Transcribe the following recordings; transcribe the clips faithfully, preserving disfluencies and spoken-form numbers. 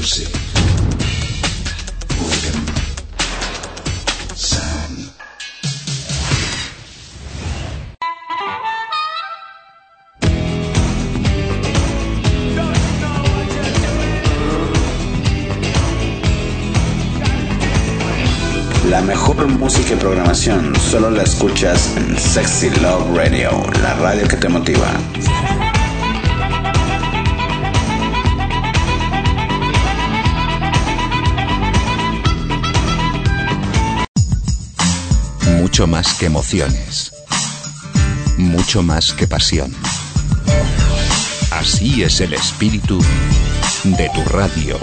Music. Rhythm. Sound. La mejor música y programación solo la escuchas en Sexy Love Radio, la radio que te motiva. Mucho más que emociones, mucho más que pasión. Así es el espíritu de tu radio.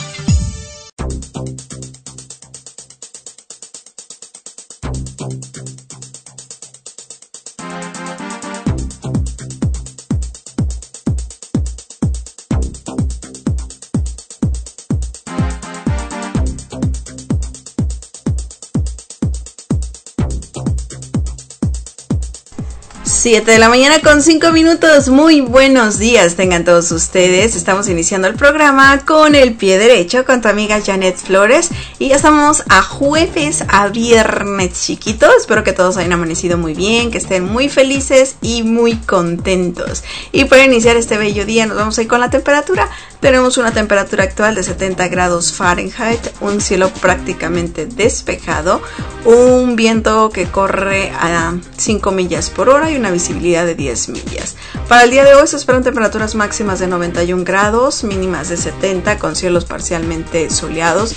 siete de la mañana con cinco minutos, muy buenos días tengan todos ustedes. Estamos iniciando el programa con el pie derecho con tu amiga Janet Flores y ya estamos a jueves, a viernes chiquito. Espero que todos hayan amanecido muy bien, que estén muy felices y muy contentos. Y para iniciar este bello día nos vamos a ir con la temperatura. Tenemos una temperatura actual de setenta grados Fahrenheit, un cielo prácticamente despejado, un viento que corre a cinco millas por hora y una visibilidad de diez millas. Para el día de hoy se esperan temperaturas máximas de noventa y un grados, mínimas de setenta, con cielos parcialmente soleados.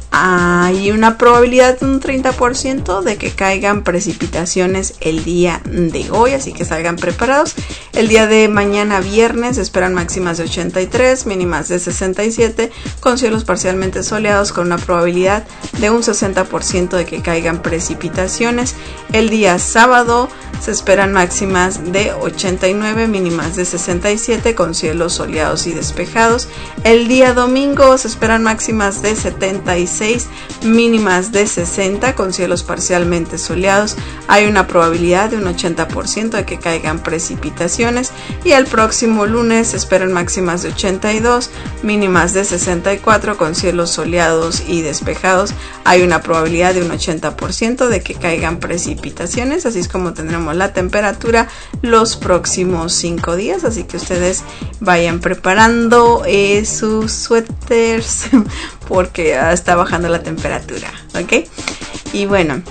Hay una probabilidad de un treinta por ciento de que caigan precipitaciones el día de hoy, así que salgan preparados. El día de mañana viernes se esperan máximas de ochenta y tres, mínimas de sesenta y siete, con cielos parcialmente soleados con una probabilidad de un sesenta por ciento de que caigan precipitaciones. El día sábado se esperan máximas de ochenta y nueve, mínimas de sesenta y siete, con cielos soleados y despejados. El día domingo se esperan máximas de setenta y seis, mínimas de sesenta, con cielos parcialmente soleados. Hay una probabilidad de un ochenta por ciento de que caigan precipitaciones. Y el próximo lunes se esperan máximas de ochenta y dos, mínimas de sesenta y cuatro, con cielos soleados y despejados. Hay una probabilidad de un ochenta por ciento de que caigan precipitaciones. Así es como tendremos la temperatura los próximos cinco días. Así que ustedes vayan preparando eh, sus suéteres porque uh, está bajando la temperatura, ¿ok? Y bueno,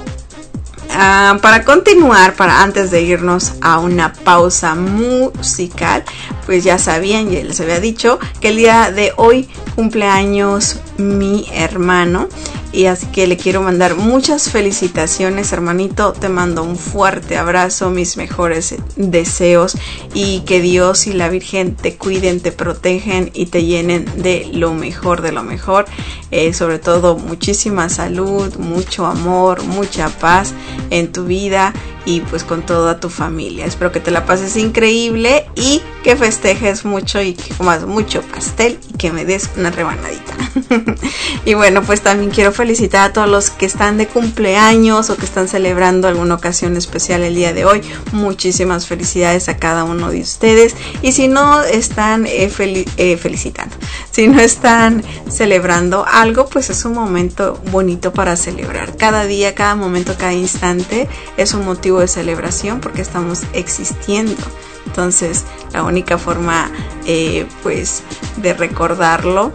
uh, para continuar, para antes de irnos a una pausa musical, pues ya sabían, ya les había dicho que el día de hoy cumpleaños mi hermano. Y así que le quiero mandar muchas felicitaciones, hermanito. Te mando un fuerte abrazo, mis mejores deseos y que Dios y la Virgen te cuiden, te protegen y te llenen de lo mejor, de lo mejor. Eh, sobre todo muchísima salud, mucho amor, mucha paz en tu vida y pues con toda tu familia. Espero que te la pases increíble y que festejes mucho y que comas mucho pastel y que me des una rebanadita. Y bueno, pues también quiero felicitar a todos los que están de cumpleaños o que están celebrando alguna ocasión especial el día de hoy. Muchísimas felicidades a cada uno de ustedes. Y si no están eh, fel- eh, felicitando, si no están celebrando algo, pues es un momento bonito para celebrar. Cada día, cada momento, cada instante es un motivo de celebración porque estamos existiendo. Entonces, la única forma eh, pues de recordarlo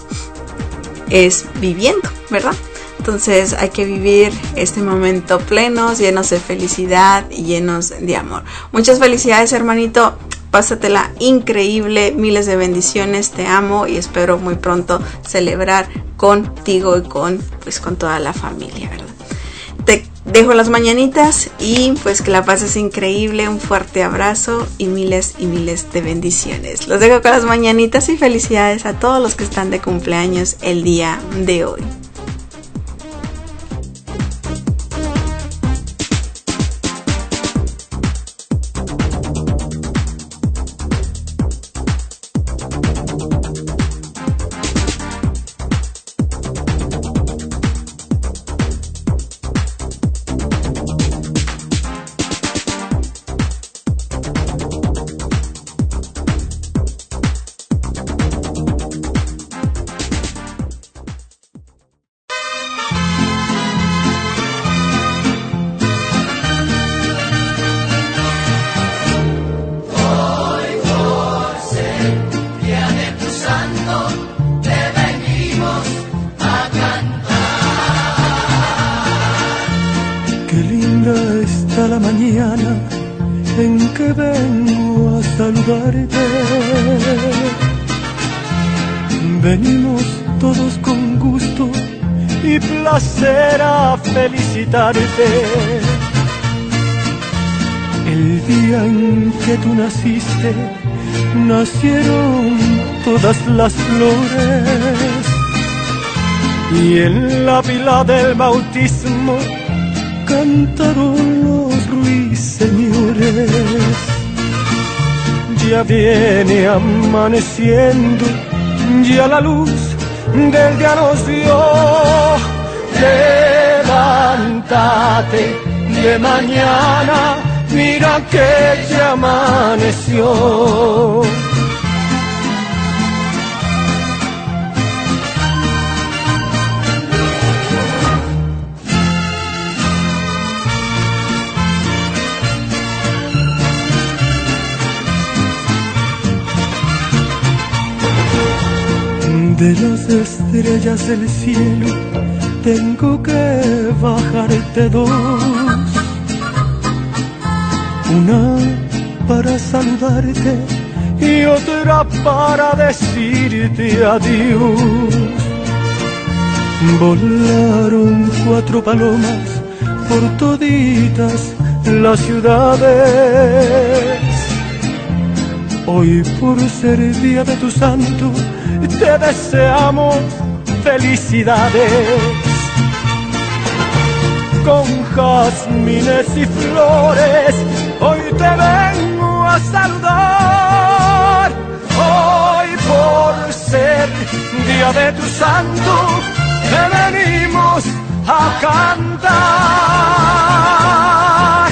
es viviendo, ¿verdad? Entonces hay que vivir este momento plenos, llenos de felicidad y llenos de amor. Muchas felicidades, hermanito. Pásatela increíble, miles de bendiciones, te amo y espero muy pronto celebrar contigo y con, pues, con toda la familia, ¿verdad? Te dejo las mañanitas y pues que la pases increíble, un fuerte abrazo y miles y miles de bendiciones. Los dejo con las mañanitas y felicidades a todos los que están de cumpleaños el día de hoy. que vengo a saludarte. Venimos todos con gusto y placer a felicitarte. El día en que tú naciste, nacieron todas las flores, y en la pila del bautismo cantaron los ruiseñores. Ya viene amaneciendo, ya la luz del día nos dio. Levántate de mañana, mira que ya amaneció. De las estrellas del cielo tengo que bajarte dos, una para saludarte y otra para decirte adiós. Volaron cuatro palomas por toditas las ciudades. Hoy, por ser día de tu santo, te deseamos felicidades. Con jazmines y flores hoy te vengo a saludar. Hoy, por ser día de tu santo, te venimos a cantar.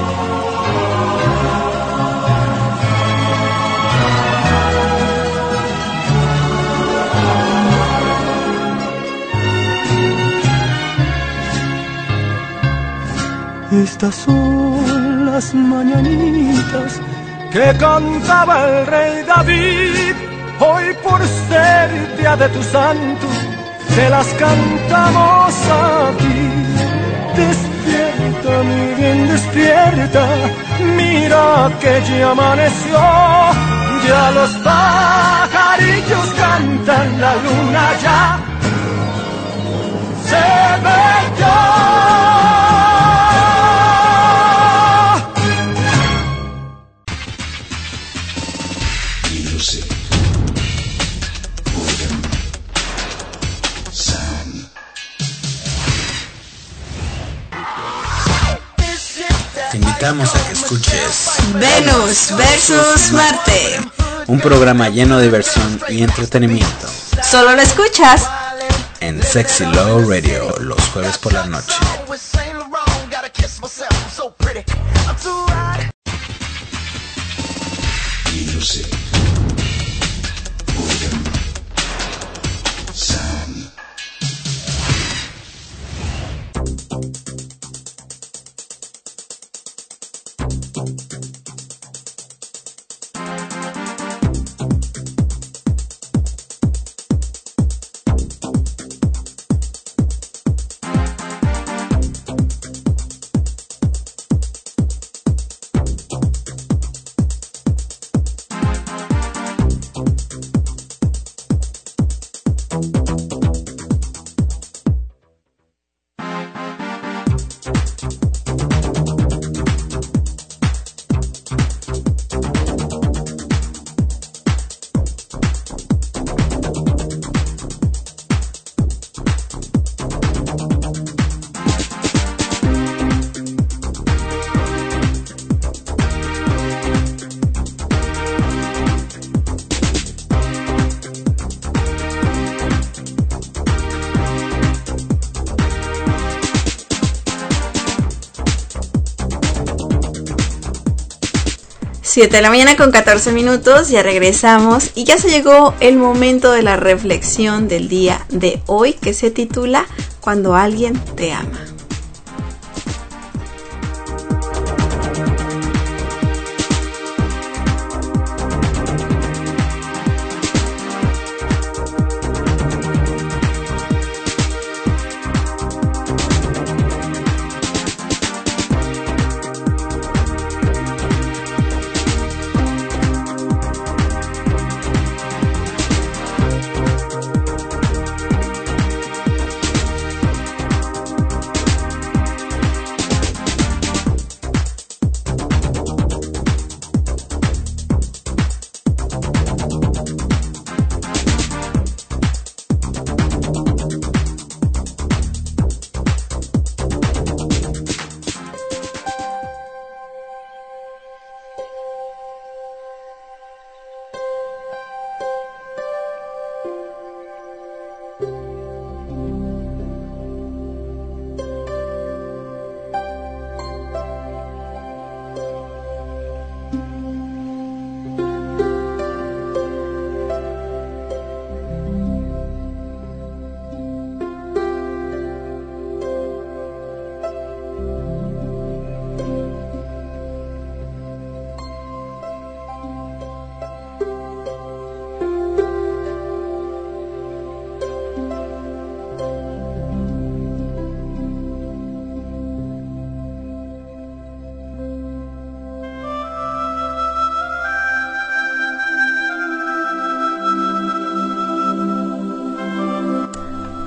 Estas son las mañanitas que cantaba el rey David. Hoy, por ser día de tu santo, te las cantamos aquí. Despierta, mi bien, despierta, mira que ya amaneció. Ya los pajarillos cantan, la luna ya se metió. Te invitamos a que escuches Venus versus Marte, un programa lleno de diversión y entretenimiento. Solo lo escuchas en Sexy Love Radio los jueves por la noche. Music. siete de la mañana con catorce minutos, ya regresamos y ya se llegó el momento de la reflexión del día de hoy, que se titula Cuando alguien te ama.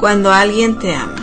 Cuando alguien te ama.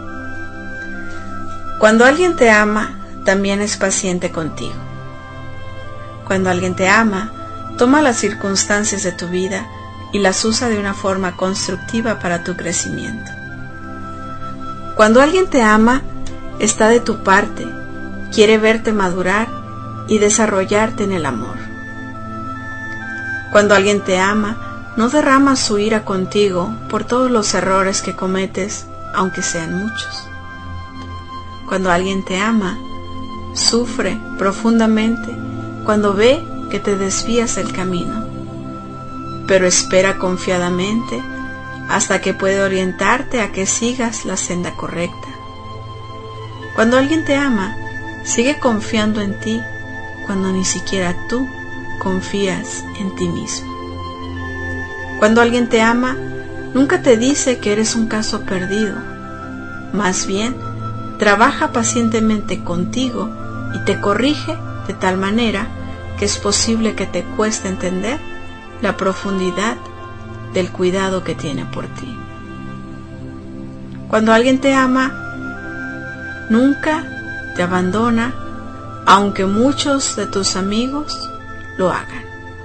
Cuando alguien te ama, también es paciente contigo. Cuando alguien te ama, toma las circunstancias de tu vida y las usa de una forma constructiva para tu crecimiento. Cuando alguien te ama, está de tu parte, quiere verte madurar y desarrollarte en el amor. Cuando alguien te ama, no derrama su ira contigo por todos los errores que cometes, aunque sean muchos. Cuando alguien te ama, sufre profundamente cuando ve que te desvías del camino, pero espera confiadamente hasta que puede orientarte a que sigas la senda correcta. Cuando alguien te ama, sigue confiando en ti cuando ni siquiera tú confías en ti mismo. Cuando alguien te ama, nunca te dice que eres un caso perdido. Más bien, trabaja pacientemente contigo y te corrige de tal manera que es posible que te cueste entender la profundidad del cuidado que tiene por ti. Cuando alguien te ama, nunca te abandona, aunque muchos de tus amigos lo hagan.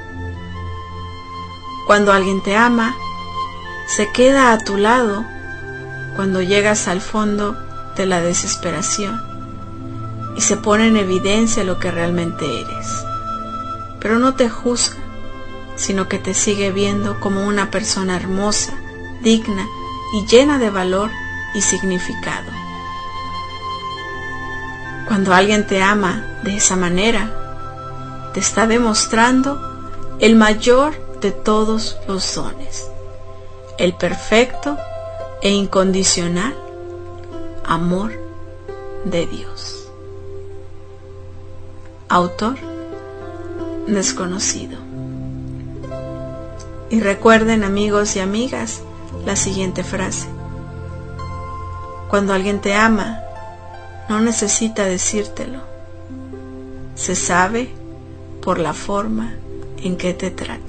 Cuando alguien te ama, se queda a tu lado cuando llegas al fondo de la desesperación y se pone en evidencia lo que realmente eres. Pero no te juzga, sino que te sigue viendo como una persona hermosa, digna y llena de valor y significado. Cuando alguien te ama de esa manera, te está demostrando el mayor de todos los dones, el perfecto e incondicional amor de Dios. Autor desconocido. Y recuerden, amigos y amigas, la siguiente frase: cuando alguien te ama, no necesita decírtelo, se sabe por la forma en que te trata.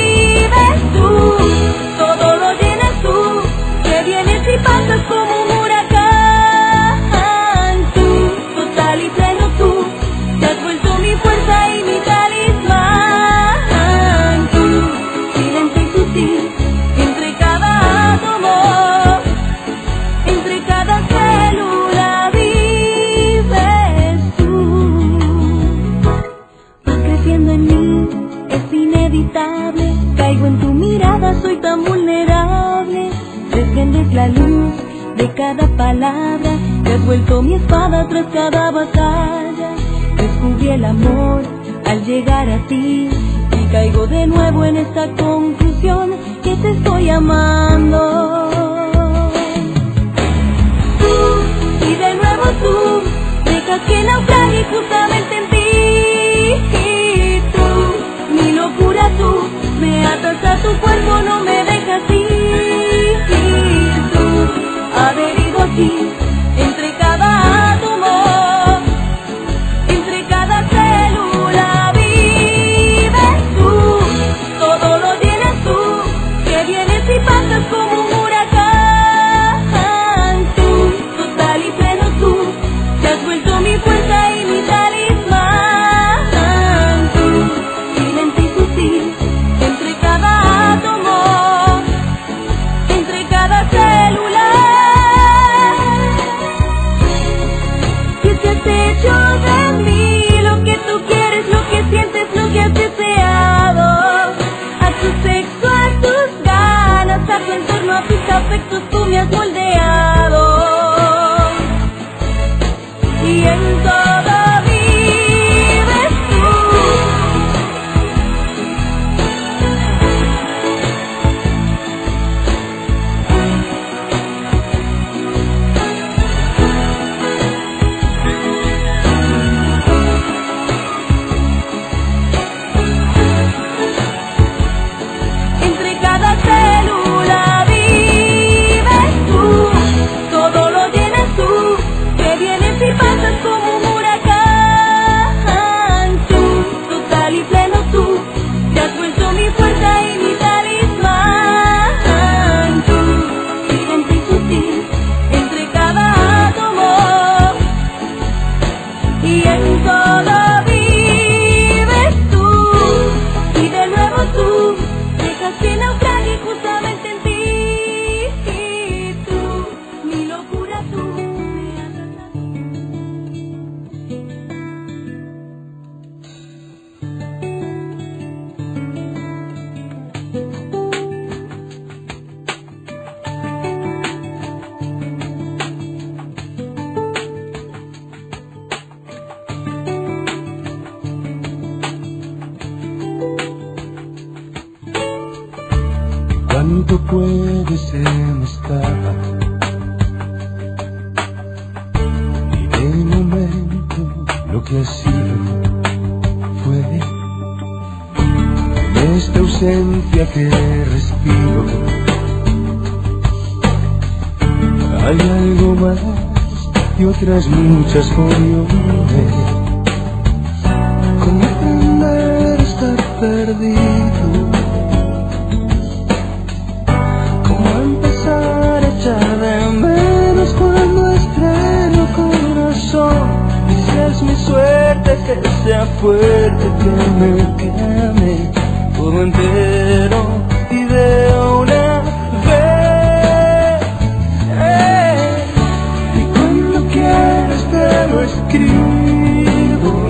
Pasas como un tan vulnerable. Desprendes la luz de cada palabra, te has vuelto mi espada tras cada batalla. Descubrí el amor al llegar a ti y caigo de nuevo en esta conclusión que te estoy amando. Tú, y de nuevo tú, dejas que naufrague justamente en ti. Tú, mi locura tú, me atas a tu cuerpo, no me dejas ir. Tú, adherido aquí, entre cada átomo, entre cada célula vives tú, todo lo llenas tú, que vienes y pasas como un huracán. Tú, total y pleno tú, te has vuelto mi fuerza y mi talismán. Tú, silente y sutil, entre cada átomo, entre cada célula. Que te has hecho de mí lo que tú quieres, lo que sientes, lo que has deseado. A tu sexo, a tus ganas, a tu entorno, a tus afectos, tú me has moldeado. Y en todo vives tú. Entre cada célula vives tú, todo lo llenas tú, que vienes y pasas como un huracán. Tú, total y pleno tú, te has vuelto mi fuerza y mi talismán. Tú, silente y sutil, entre cada átomo, y en todo vives tú. Y de nuevo tú, dejas que naufrague justamente en ti. Tú, mi locura tú, me atas a ¿Cuánto puedes estar? Y de momento lo que ha sido fue en esta ausencia que respiro. Hay algo más y otras muchas por ver. Comprender estar perdido. Echar de menos cuando estreno corazón. Y si es mi suerte que sea fuerte, que me queme todo entero y de una vez. Eh, y cuando quieras te lo escribo,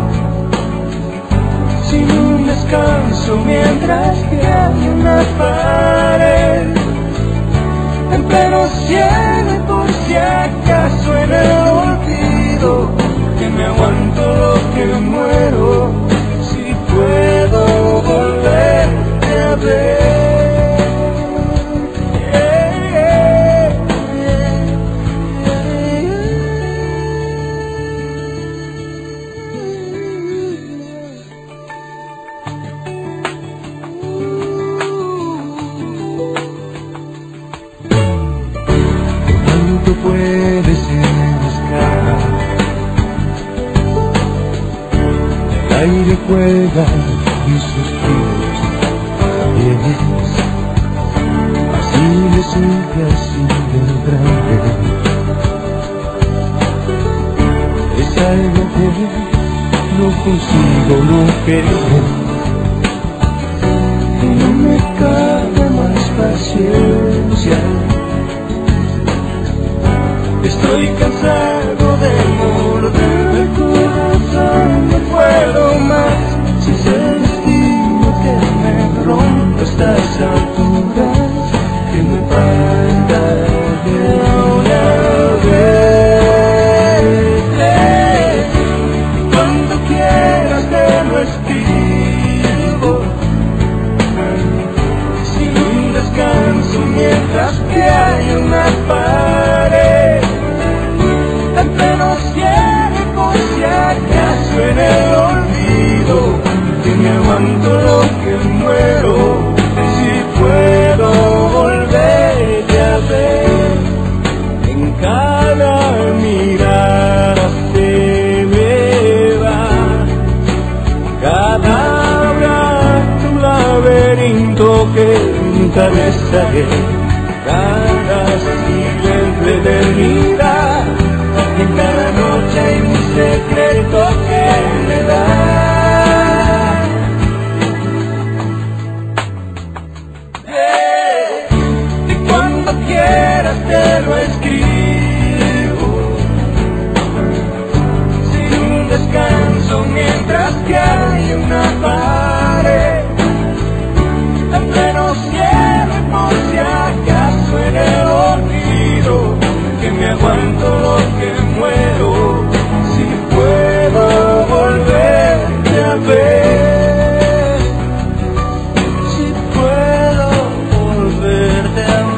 sin un descanso mientras que hay una pared. Pero cielo por si acaso en el olvido, que me aguanto lo que muero, si puedo volverte a ver. Yeah, yeah, ¿Cuánto puedes buscar? El aire cuelga mis suspiros también es así de simple, así de grande. Es algo que no consigo, no querer, y no me cabe más paciencia. Estoy cansado de morder el corazón, no puedo más. Si es el destino que me rompe a estas alturas. mientras que hay una pared entre los ciegos, si acaso en el olvido, que me aguanto lo que muero, si puedo volverte a ver, en cada mirada se me va, cada abrazo un laberinto que atravesaré, cada siglo de eternidad, y en cada noche hay un secreto que me da. Te lo escribo sin un descanso mientras que hay una pared en pleno cielo, por si acaso en el olvido, que me aguanto lo que muero, si puedo volverte a ver, si puedo volverte a ver.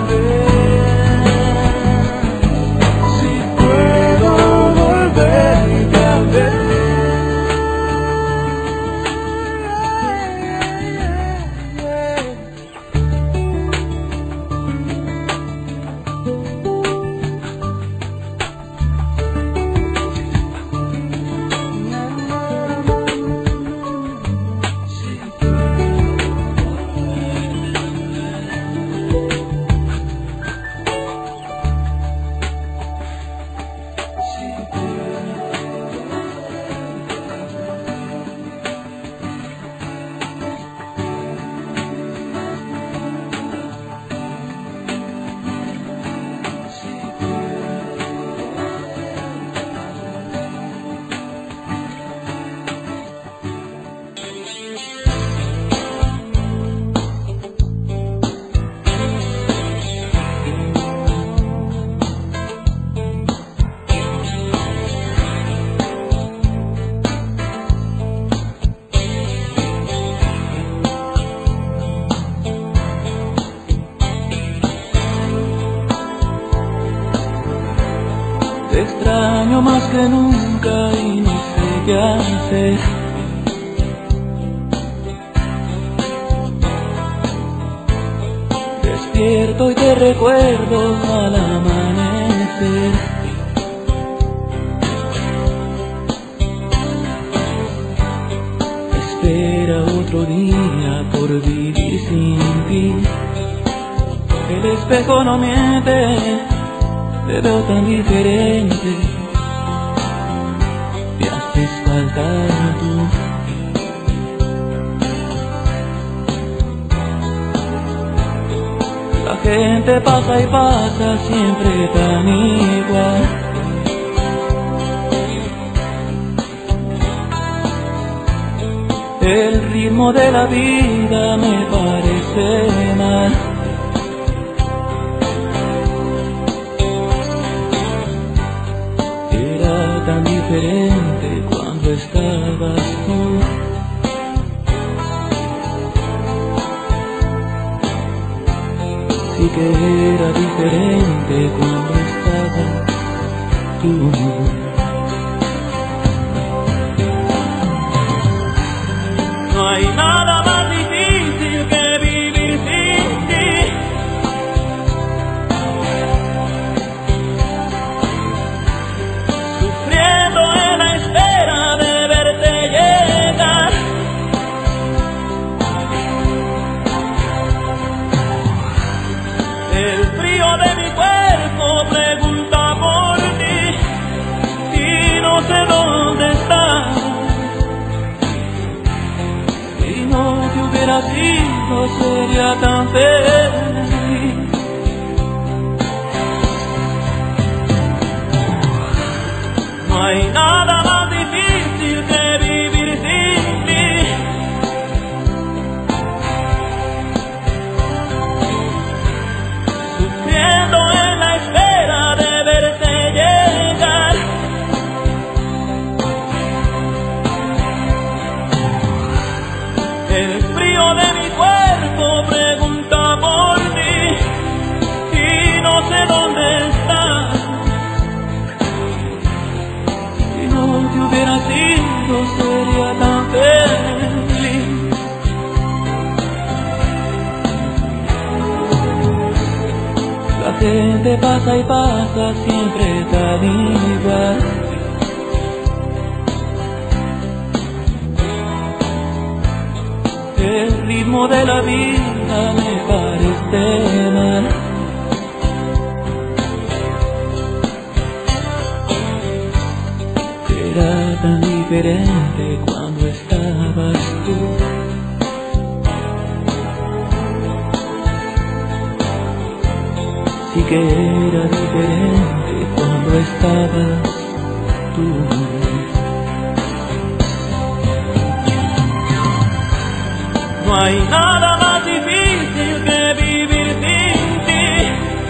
Más que nunca y no sé qué hacer. Despierto y te recuerdo al amanecer. Espera otro día por vivir sin ti. El espejo no miente, te veo tan diferente. Faltar tú. La gente pasa y pasa siempre tan igual. El ritmo de la vida me parece mal. Era tan diferente cuando estabas tú. Sí que era diferente cuando estabas tú. No hay nada más difícil que vivir sin ti. Sufriendo en la espera de verte llegar. El frío de mi cuerpo pregunta por ti y no sé dónde estás. Así no sería tan feliz. No hay nada más difícil que vivir sin ti. Sufriendo en la espera de verte llegar. El frío de mi cuerpo pregunta por ti gente pasa y pasa siempre tan igual. El ritmo de la vida me parece mal. Era tan diferente cuando estabas tú. Sí que era diferente cuando estabas tú. No hay nada más difícil que vivir sin ti.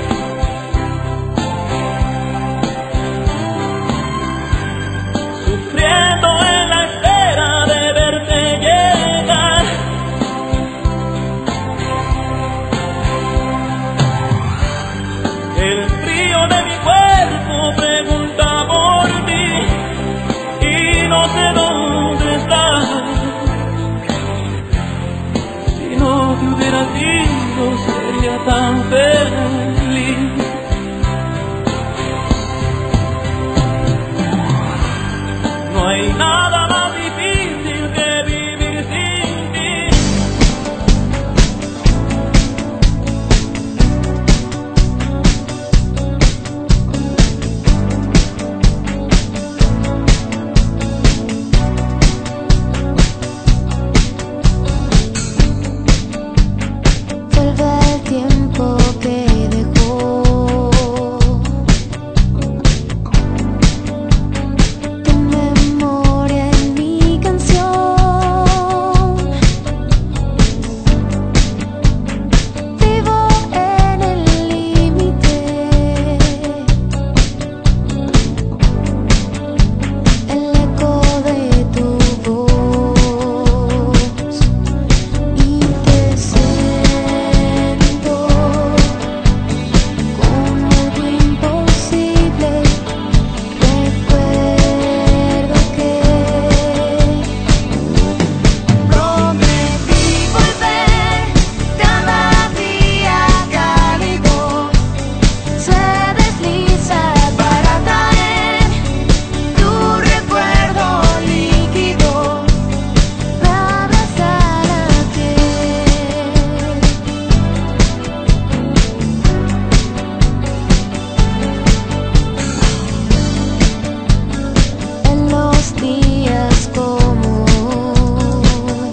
Sufriendo en la espera de verte llegar. El frío de mi cuerpo pregunta por ti y no sé dónde estás. Si no te hubiera sido sería tan feliz. No hay nada más difícil que vivir sin ti. Vuelve el tiempo que dejó tu memoria en mi canción. Vivo en el límite, el eco de tu voz, y te siento como algo imposible. Recuerdo que prometí volver cada día cálido. Se desliza para traer tu recuerdo líquido. Me abraza la piel. En los días como hoy,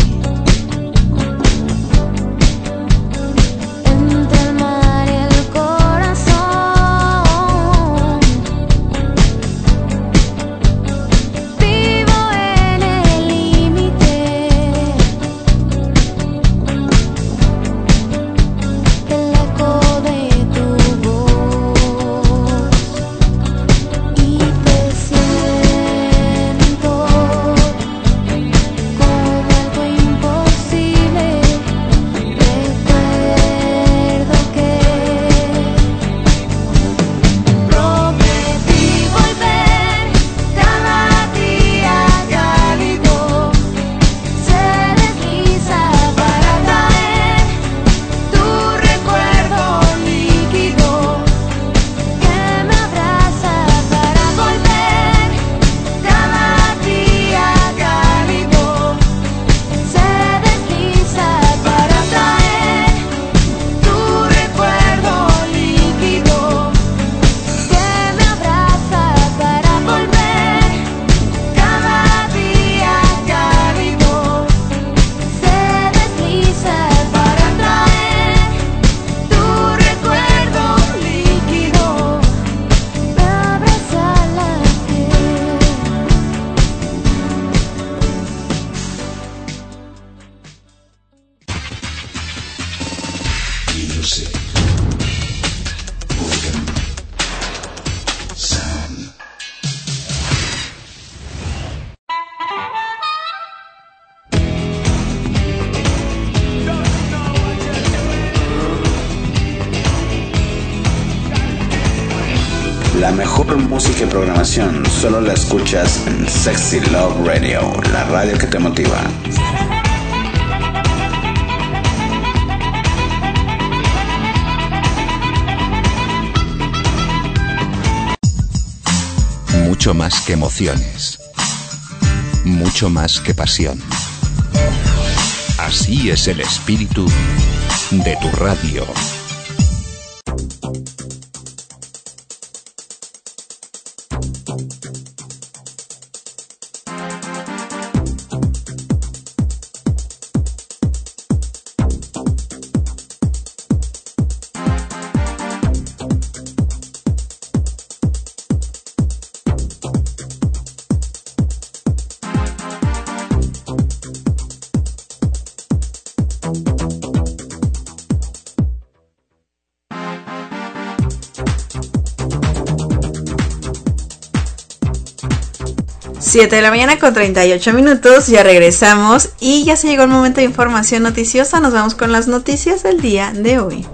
entre el mar y el corazón, vivo en el límite, el eco de tu voz, y te siento como algo imposible. Recuerdo que prometí volver cada día cálido. Se desliza para traer tu recuerdo líquido, que me abraza para volver cada día cálido. Se desliza para traer tu recuerdo líquido, que me abraza para volver cada día cálido. Se desliza para traer tu recuerdo líquido, me abraza la piel. Music. Organ. Sound. La mejor música y programación solo la escuchas en Sexy Love Radio, la radio que te motiva. Mucho más que emociones. Mucho más que pasión. Así es el espíritu de tu radio. siete de la mañana con treinta y ocho minutos, ya regresamos y ya se llegó el momento de información noticiosa. Nos vamos con las noticias del día de hoy.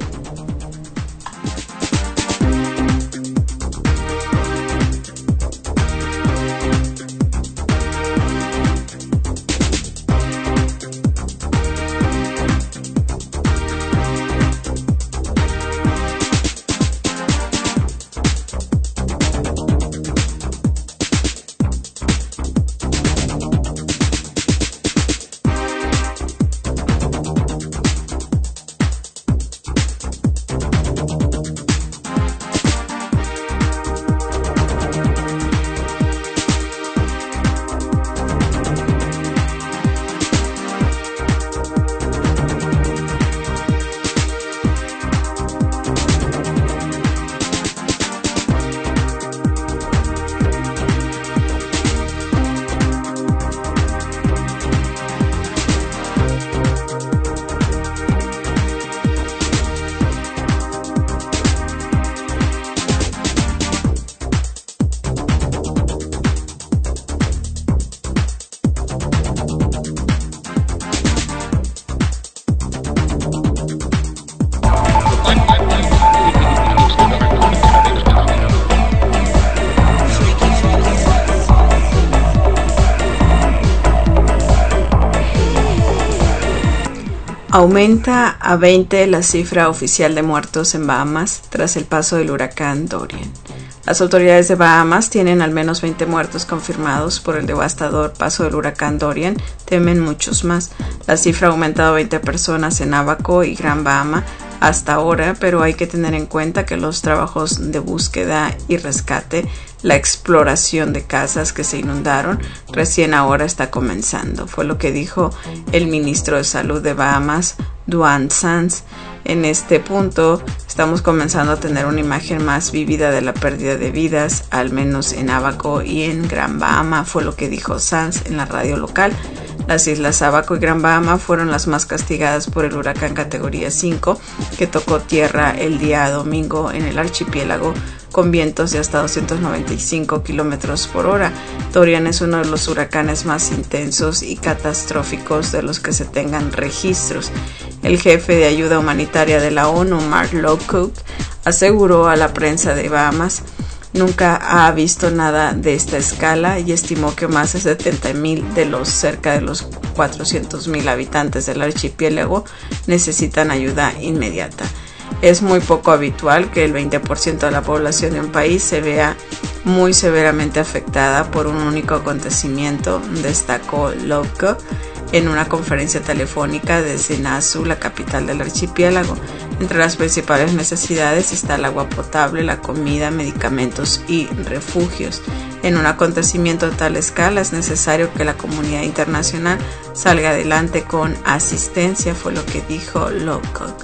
Aumenta a veinte la cifra oficial de muertos en Bahamas tras el paso del huracán Dorian. Las autoridades de Bahamas tienen al menos veinte muertos confirmados por el devastador paso del huracán Dorian, temen muchos más. La cifra ha aumentado a veinte personas en Abaco y Gran Bahama hasta ahora, pero hay que tener en cuenta que los trabajos de búsqueda y rescate, la exploración de casas que se inundaron, recién ahora está comenzando. Fue lo que dijo el ministro de Salud de Bahamas, Duane Sands. En este punto estamos comenzando a tener una imagen más vívida de la pérdida de vidas, al menos en Abaco y en Gran Bahama, fue lo que dijo Sands en la radio local. Las islas Abaco y Gran Bahama fueron las más castigadas por el huracán categoría cinco que tocó tierra el día domingo en el archipiélago con vientos de hasta doscientos noventa y cinco kilómetros por hora. Dorian es uno de los huracanes más intensos y catastróficos de los que se tengan registros. El jefe de ayuda humanitaria de la ONU, Mark Lowcock, aseguró a la prensa de Bahamas nunca ha visto nada de esta escala y estimó que más de setenta mil de los cerca de los cuatrocientos mil habitantes del archipiélago necesitan ayuda inmediata. Es muy poco habitual que el veinte por ciento de la población de un país se vea muy severamente afectada por un único acontecimiento, destacó Lowcock en una conferencia telefónica desde Nassau, la capital del archipiélago. Entre las principales necesidades está el agua potable, la comida, medicamentos y refugios. En un acontecimiento de tal escala es necesario que la comunidad internacional salga adelante con asistencia, fue lo que dijo Lowcock.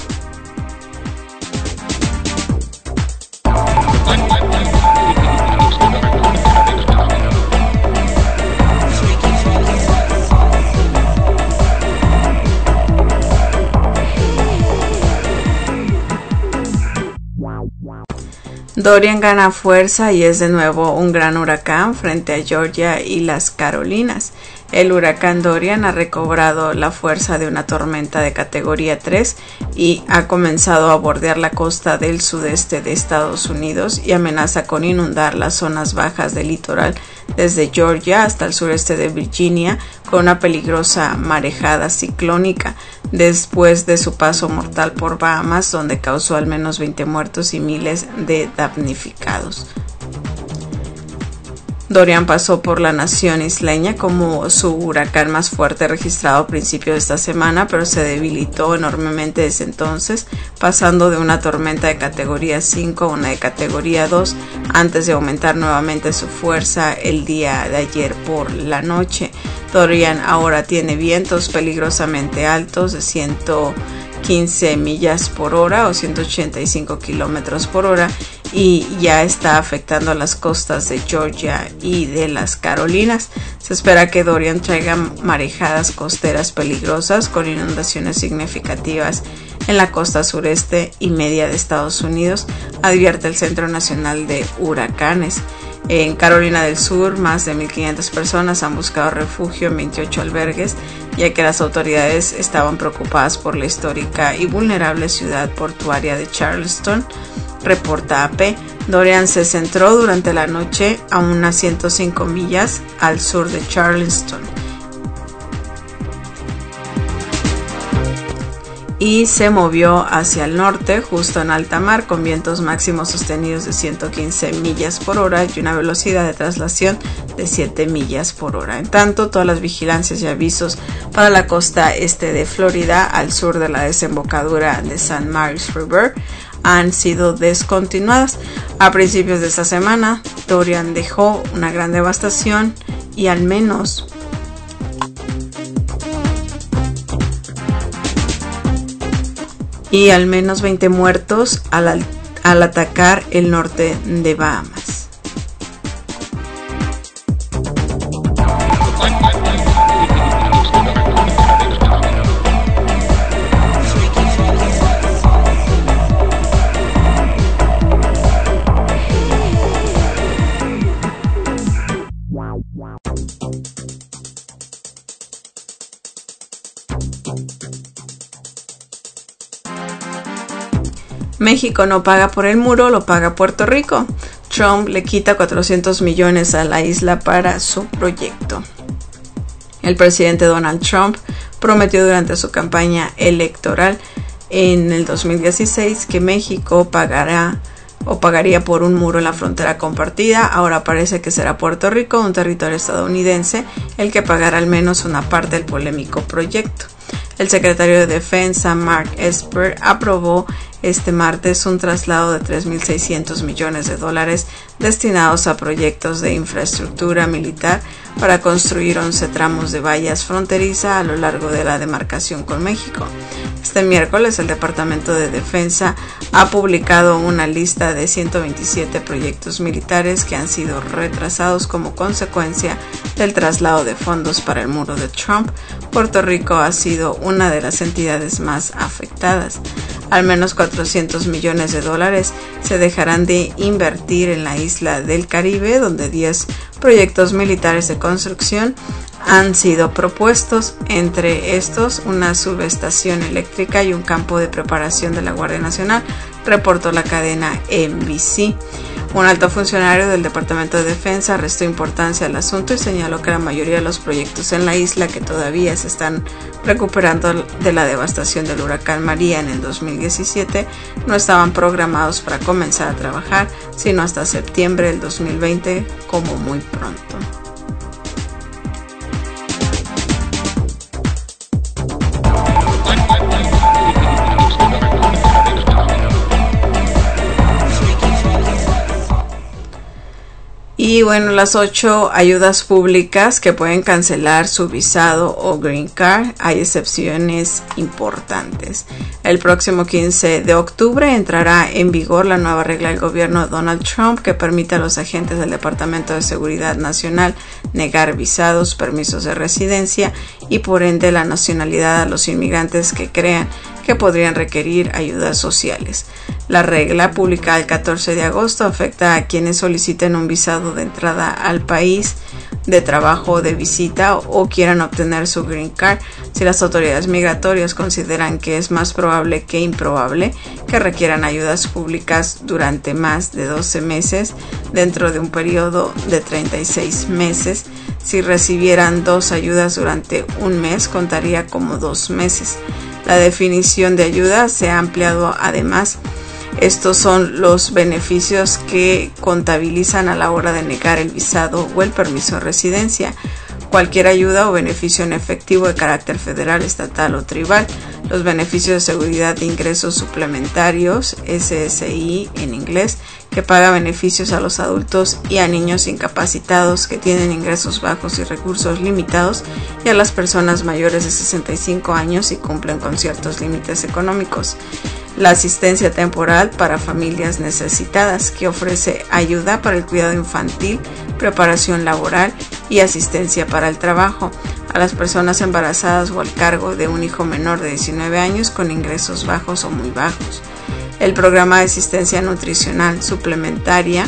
Dorian gana fuerza y es de nuevo un gran huracán frente a Georgia y las Carolinas. El huracán Dorian ha recobrado la fuerza de una tormenta de categoría tres y ha comenzado a bordear la costa del sudeste de Estados Unidos y amenaza con inundar las zonas bajas del litoral desde Georgia hasta el sureste de Virginia con una peligrosa marejada ciclónica después de su paso mortal por Bahamas, donde causó al menos veinte muertos y miles de damnificados. Dorian pasó por la nación isleña como su huracán más fuerte registrado a principios de esta semana, pero se debilitó enormemente desde entonces, pasando de una tormenta de categoría cinco a una de categoría dos, antes de aumentar nuevamente su fuerza el día de ayer por la noche. Dorian ahora tiene vientos peligrosamente altos de ciento quince millas por hora o ciento ochenta y cinco kilómetros por hora y ya está afectando a las costas de Georgia y de las Carolinas. Se espera que Dorian traiga marejadas costeras peligrosas con inundaciones significativas en la costa sureste y media de Estados Unidos, advierte el Centro Nacional de Huracanes. En Carolina del Sur, más de mil quinientas personas han buscado refugio en veintiocho albergues, ya que las autoridades estaban preocupadas por la histórica y vulnerable ciudad portuaria de Charleston, reporta A P. Dorian se centró durante la noche a unas ciento cinco millas al sur de Charleston y se movió hacia el norte, justo en alta mar, con vientos máximos sostenidos de ciento quince millas por hora y una velocidad de traslación de siete millas por hora. En tanto, todas las vigilancias y avisos para la costa este de Florida, al sur de la desembocadura de Saint Mary's River, han sido descontinuadas. A principios de esta semana, Dorian dejó una gran devastación y al menos y al menos veinte muertos al, al atacar el norte de Bahamas. México no paga por el muro, lo paga Puerto Rico. Trump le quita cuatrocientos millones a la isla para su proyecto. El presidente Donald Trump prometió durante su campaña electoral en el dos mil dieciséis que México pagará o pagaría por un muro en la frontera compartida. Ahora parece que será Puerto Rico, un territorio estadounidense, el que pagará al menos una parte del polémico proyecto. El secretario de Defensa, Mark Esper, aprobó este martes un traslado de tres mil seiscientos millones de dólares destinados a proyectos de infraestructura militar para construir once tramos de vallas fronteriza a lo largo de la demarcación con México. Este miércoles, el Departamento de Defensa ha publicado una lista de ciento veintisiete proyectos militares que han sido retrasados como consecuencia del traslado de fondos para el muro de Trump. Puerto Rico ha sido una de las entidades más afectadas. Al menos cuatrocientos millones de dólares se dejarán de invertir en la isla del Caribe, donde diez proyectos militares de construcción han sido propuestos, entre estos una subestación eléctrica y un campo de preparación de la Guardia Nacional, reportó la cadena N B C. Un alto funcionario del Departamento de Defensa restó importancia al asunto y señaló que la mayoría de los proyectos en la isla que todavía se están recuperando de la devastación del huracán María en el dos mil diecisiete no estaban programados para comenzar a trabajar sino hasta septiembre del dos mil veinte, como muy pronto. Y bueno, las ocho ayudas públicas que pueden cancelar su visado o green card. Hay excepciones importantes. El próximo quince de octubre entrará en vigor la nueva regla del gobierno de Donald Trump que permite a los agentes del Departamento de Seguridad Nacional negar visados, permisos de residencia y por ende la nacionalidad a los inmigrantes que crean que podrían requerir ayudas sociales. La regla, publicada el catorce de agosto, afecta a quienes soliciten un visado de entrada al país, de trabajo o de visita o quieran obtener su green card si las autoridades migratorias consideran que es más probable que improbable que requieran ayudas públicas durante más de doce meses dentro de un periodo de treinta y seis meses. Si recibieran dos ayudas durante un mes, contaría como dos meses. La definición de ayuda se ha ampliado además Estos son los beneficios que contabilizan a la hora de negar el visado o el permiso de residencia. Cualquier ayuda o beneficio en efectivo de carácter federal, estatal o tribal. Los beneficios de seguridad de ingresos suplementarios, S S I en inglés, que paga beneficios a los adultos y a niños incapacitados que tienen ingresos bajos y recursos limitados, y a las personas mayores de sesenta y cinco años y cumplen con ciertos límites económicos. La asistencia temporal para familias necesitadas, que ofrece ayuda para el cuidado infantil, preparación laboral y asistencia para el trabajo a las personas embarazadas o al cargo de un hijo menor de diecinueve años con ingresos bajos o muy bajos. El programa de asistencia nutricional suplementaria,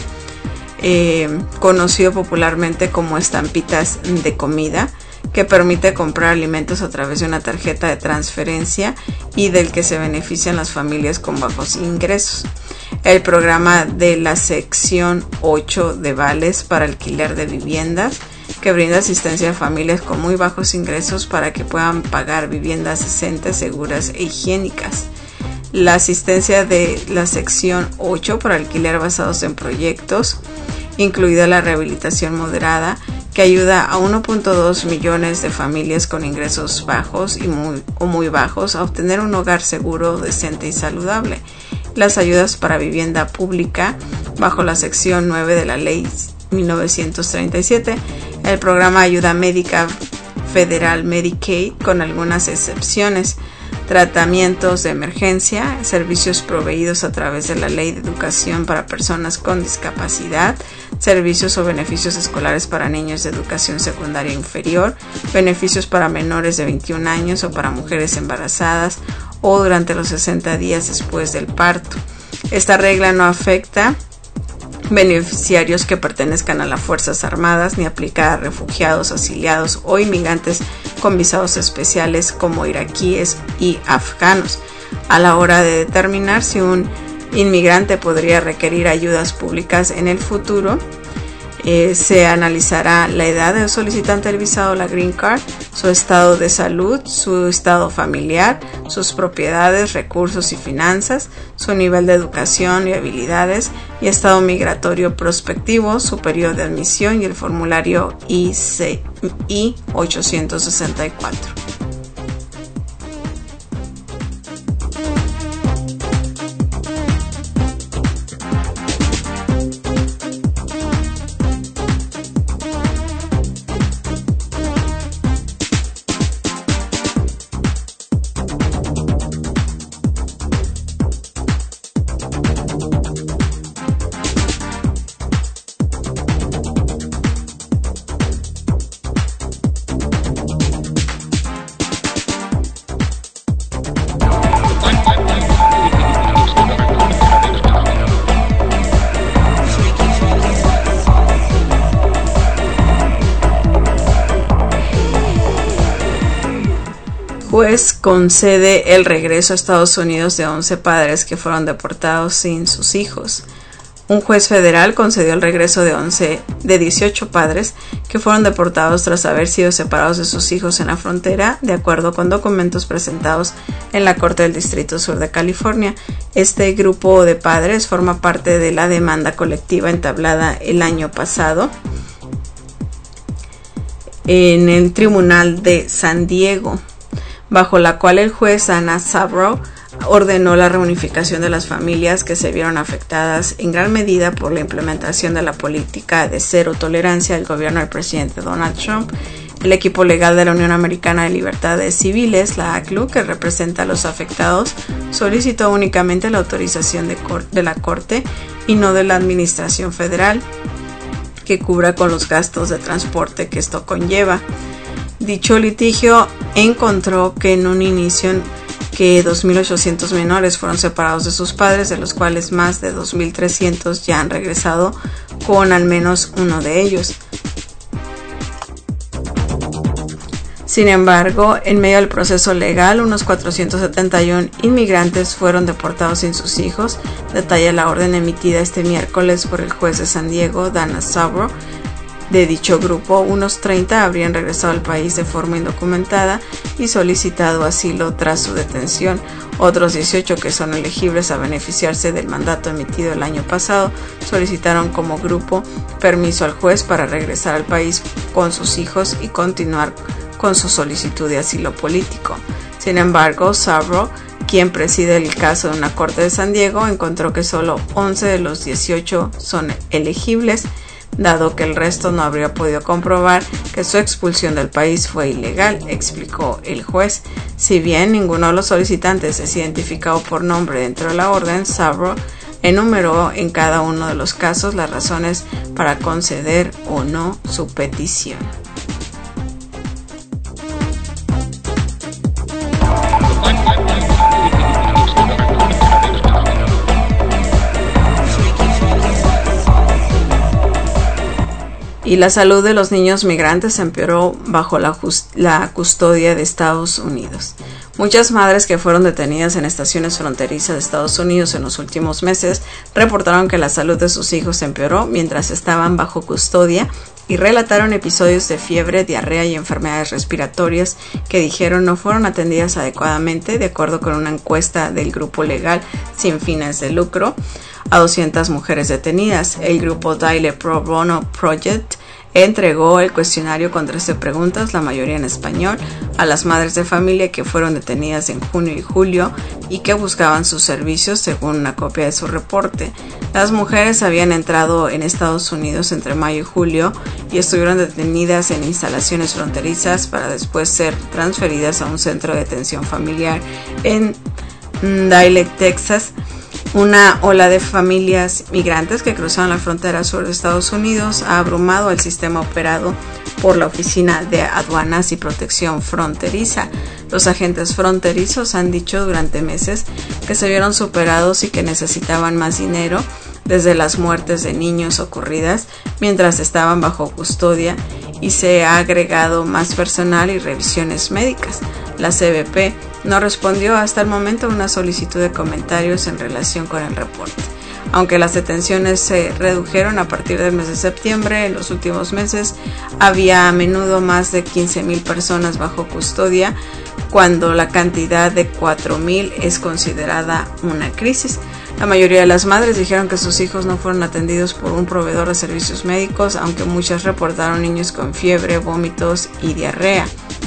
eh, conocido popularmente como estampitas de comida, que permite comprar alimentos a través de una tarjeta de transferencia y del que se benefician las familias con bajos ingresos. El programa de la sección ocho de vales para alquiler de viviendas, que brinda asistencia a familias con muy bajos ingresos para que puedan pagar viviendas decentes, seguras e higiénicas. La asistencia de la sección ocho para alquiler basados en proyectos, incluida la rehabilitación moderada, que ayuda a uno punto dos millones de familias con ingresos bajos y muy, o muy bajos a obtener un hogar seguro, decente y saludable. Las ayudas para vivienda pública bajo la sección nueve de la ley mil novecientos treinta y siete, el programa de ayuda médica federal Medicaid con algunas excepciones, tratamientos de emergencia, servicios proveídos a través de la Ley de Educación para personas con discapacidad, servicios o beneficios escolares para niños de educación secundaria inferior, beneficios para menores de veintiún años o para mujeres embarazadas o durante los sesenta días después del parto. Esta regla no afecta beneficiarios que pertenezcan a las Fuerzas Armadas ni aplica a refugiados, asiliados o inmigrantes con visados especiales como iraquíes y afganos. A la hora de determinar si un inmigrante podría requerir ayudas públicas en el futuro, eh, se analizará la edad del solicitante del visado, la Green Card, su estado de salud, su estado familiar, sus propiedades, recursos y finanzas, su nivel de educación y habilidades y estado migratorio prospectivo, su periodo de admisión y el formulario I ochocientos sesenta y cuatro. Juez concede el regreso a Estados Unidos de once padres que fueron deportados sin sus hijos. Un juez federal concedió el regreso de once de dieciocho padres que fueron deportados tras haber sido separados de sus hijos en la frontera, de acuerdo con documentos presentados en la Corte del Distrito Sur de California. Este grupo de padres forma parte de la demanda colectiva entablada el año pasado en el Tribunal de San Diego, bajo la cual el juez Dana Sabro ordenó la reunificación de las familias que se vieron afectadas en gran medida por la implementación de la política de cero tolerancia del gobierno del presidente Donald Trump. El equipo legal de la Unión Americana de Libertades Civiles, la A C L U, que representa a los afectados, solicitó únicamente la autorización de, cor- de la Corte y no de la Administración Federal, que cubra con los gastos de transporte que esto conlleva. Dicho litigio encontró que en un inicio que dos mil ochocientos menores fueron separados de sus padres, de los cuales más de dos mil trescientos ya han regresado con al menos uno de ellos. Sin embargo, en medio del proceso legal, unos cuatrocientos setenta y uno inmigrantes fueron deportados sin sus hijos, detalla la orden emitida este miércoles por el juez de San Diego, Dana Sabro, De dicho grupo, unos treinta habrían regresado al país de forma indocumentada y solicitado asilo tras su detención. Otros dieciocho, que son elegibles a beneficiarse del mandato emitido el año pasado, solicitaron como grupo permiso al juez para regresar al país con sus hijos y continuar con su solicitud de asilo político. Sin embargo, Sabro, quien preside el caso de una corte de San Diego, encontró que solo once de los dieciocho son elegibles, dado que el resto no habría podido comprobar que su expulsión del país fue ilegal, explicó el juez. Si bien ninguno de los solicitantes es identificado por nombre dentro de la orden, Sabro enumeró en cada uno de los casos las razones para conceder o no su petición. Y la salud de los niños migrantes empeoró bajo la, la custodia de Estados Unidos. Muchas madres que fueron detenidas en estaciones fronterizas de Estados Unidos en los últimos meses reportaron que la salud de sus hijos empeoró mientras estaban bajo custodia y relataron episodios de fiebre, diarrea y enfermedades respiratorias que dijeron no fueron atendidas adecuadamente, de acuerdo con una encuesta del grupo legal sin fines de lucro a doscientas mujeres detenidas. El grupo Daily Pro Bono Project entregó el cuestionario con trece preguntas, la mayoría en español, a las madres de familia que fueron detenidas en junio y julio y que buscaban sus servicios, según una copia de su reporte. Las mujeres habían entrado en Estados Unidos entre mayo y julio y estuvieron detenidas en instalaciones fronterizas para después ser transferidas a un centro de detención familiar en Daley, Texas. Una ola de familias migrantes que cruzaron la frontera sur de Estados Unidos ha abrumado al sistema operado por la Oficina de Aduanas y Protección Fronteriza. Los agentes fronterizos han dicho durante meses que se vieron superados y que necesitaban más dinero desde las muertes de niños ocurridas mientras estaban bajo custodia y se ha agregado más personal y revisiones médicas. La C B P no respondió hasta el momento a una solicitud de comentarios en relación con el reporte. Aunque las detenciones se redujeron a partir del mes de septiembre, en los últimos meses había a menudo más de quince mil personas bajo custodia, cuando la cantidad de cuatro mil es considerada una crisis. La mayoría de las madres dijeron que sus hijos no fueron atendidos por un proveedor de servicios médicos, aunque muchas reportaron niños con fiebre, vómitos y diarrea.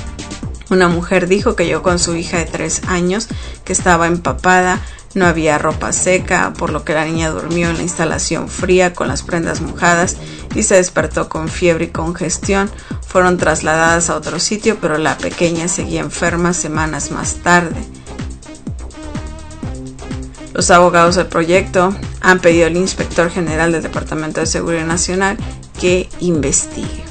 Una mujer dijo que llegó con su hija de tres años, que estaba empapada, no había ropa seca, por lo que la niña durmió en la instalación fría con las prendas mojadas y se despertó con fiebre y congestión. Fueron trasladadas a otro sitio, pero la pequeña seguía enferma semanas más tarde. Los abogados del proyecto han pedido al inspector general del Departamento de Seguridad Nacional que investigue.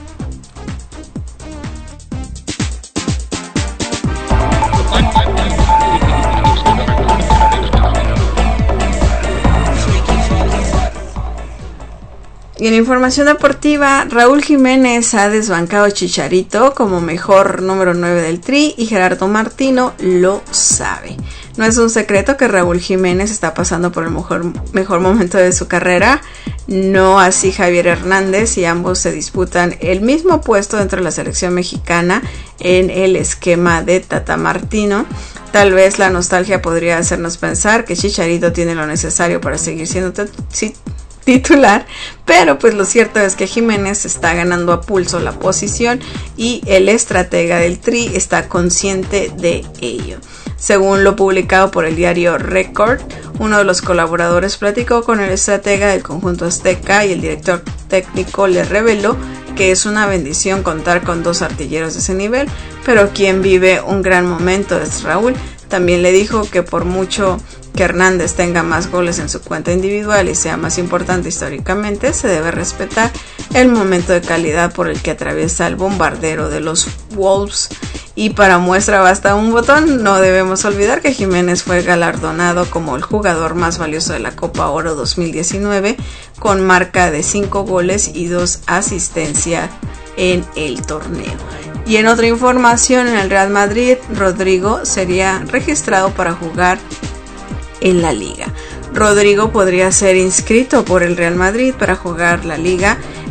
Y en información deportiva, Raúl Jiménez ha desbancado a Chicharito como mejor número nueve del Tri y Gerardo Martino lo sabe. No es un secreto que Raúl Jiménez está pasando por el mejor, mejor momento de su carrera, no así Javier Hernández, y ambos se disputan el mismo puesto dentro de la selección mexicana en el esquema de Tata Martino. Tal vez la nostalgia podría hacernos pensar que Chicharito tiene lo necesario para seguir siendo t- titular, pero pues lo cierto es que Jiménez está ganando a pulso la posición y el estratega del Tri está consciente de ello. Según lo publicado por el diario Record, uno de los colaboradores platicó con el estratega del conjunto azteca y el director técnico le reveló que es una bendición contar con dos artilleros de ese nivel, pero quien vive un gran momento es Raúl. También le dijo que por mucho que Hernández tenga más goles en su cuenta individual y sea más importante históricamente, se debe respetar el momento de calidad por el que atraviesa el bombardero de los Wolves. Y para muestra basta un botón. No debemos olvidar que Jiménez fue galardonado como el jugador más valioso de la Copa Oro dos mil diecinueve con marca de cinco goles y dos asistencias en el torneo. Y en otra información, en el Real Madrid, Rodrigo sería registrado para jugar en la Liga. Rodrigo podría ser inscrito por el Real Madrid para jugar la Liga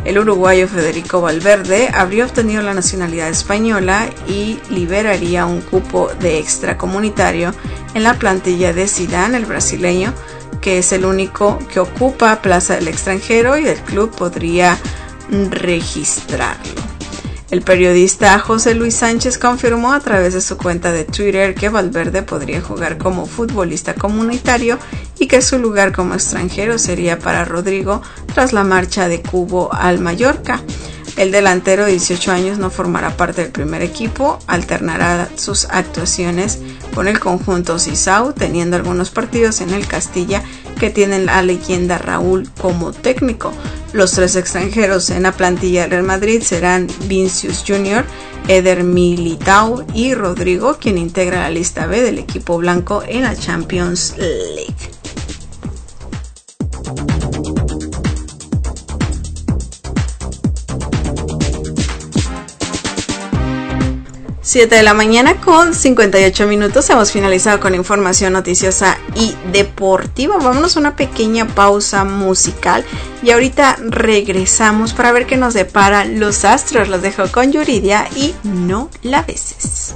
El uruguayo Federico Valverde habría obtenido la nacionalidad española y liberaría un cupo de extracomunitario en la plantilla de Zidane, el brasileño, que es el único que ocupa plaza del extranjero y el club podría registrarlo. El periodista José Luis Sánchez confirmó a través de su cuenta de Twitter que Valverde podría jugar como futbolista comunitario y que su lugar como extranjero sería para Rodrigo tras la marcha de Cubo al Mallorca. El delantero de dieciocho años no formará parte del primer equipo, alternará sus actuaciones con el conjunto Sissao, teniendo algunos partidos en el Castilla que tienen la leyenda Raúl como técnico. Los tres extranjeros en la plantilla del Real Madrid serán Vinícius Junior, Eder Militao y Rodrigo, quien integra la lista B del equipo blanco en la Champions League. siete de la mañana con cincuenta y ocho minutos. Hemos finalizado con información noticiosa y deportiva. Vámonos a una pequeña pausa musical y ahorita regresamos para ver qué nos depara los astros. Los dejo con Yuridia y No la beses.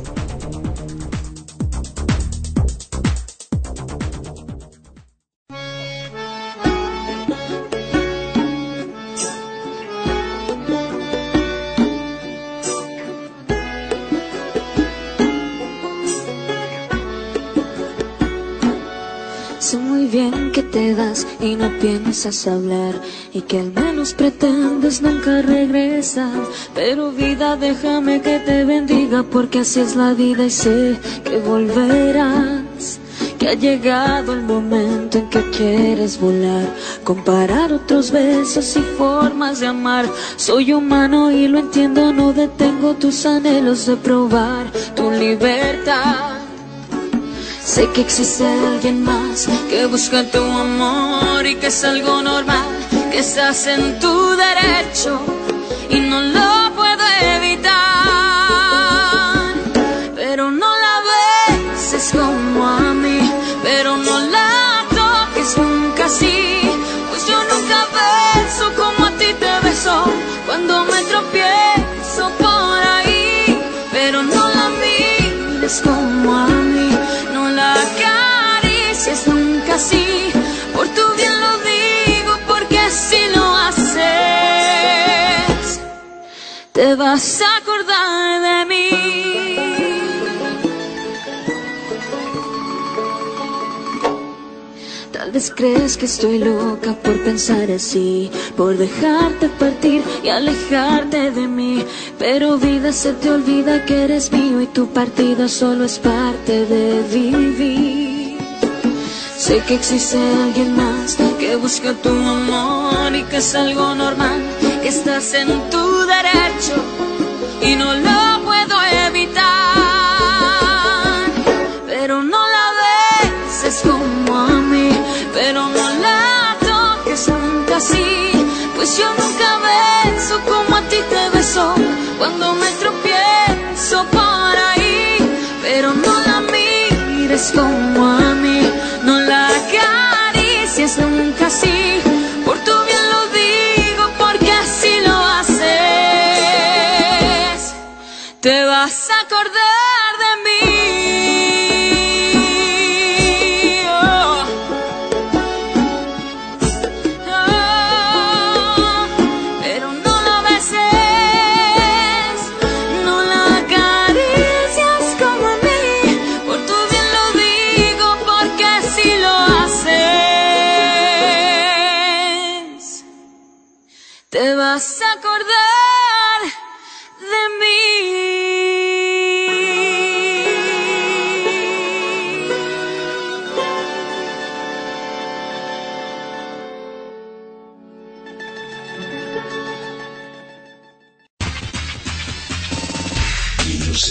Sé muy bien que te vas y no piensas hablar y que al menos pretendes nunca regresar. Pero vida, déjame que te bendiga porque así es la vida y sé que volverás. Que ha llegado el momento en que quieres volar, comparar otros besos y formas de amar. Soy humano y lo entiendo, no detengo tus anhelos de probar tu libertad. Sé que existe alguien más que busca tu amor y que es algo normal, que estás en tu derecho y no lo puedo evitar. Pero no la beses como a mí, pero no la toques nunca así, pues yo nunca beso como a ti te beso cuando me tropiezo por ahí. Pero no la mires como a mí, no la acaricies nunca así, por tu bien lo digo porque si lo haces te vas a acordar de mí. Tal vez crees que estoy loca por pensar así, por dejarte partir y alejarte de mí. Pero vida, se te olvida que eres mío y tu partida solo es parte de vivir. Sé que existe alguien más que busca tu amor y que es algo normal, que estás en tu derecho y no lo puedo evitar. Pero no la beses como a mí, pero no la toques nunca así, pues yo nunca beso como a ti te beso cuando me tropiezo por ahí. Pero no la mires como a mí, no la acaricies nunca así, por tu bien lo digo porque así lo haces te vas a acordar de mí. Te vas a acordar de mí. Y yo sé.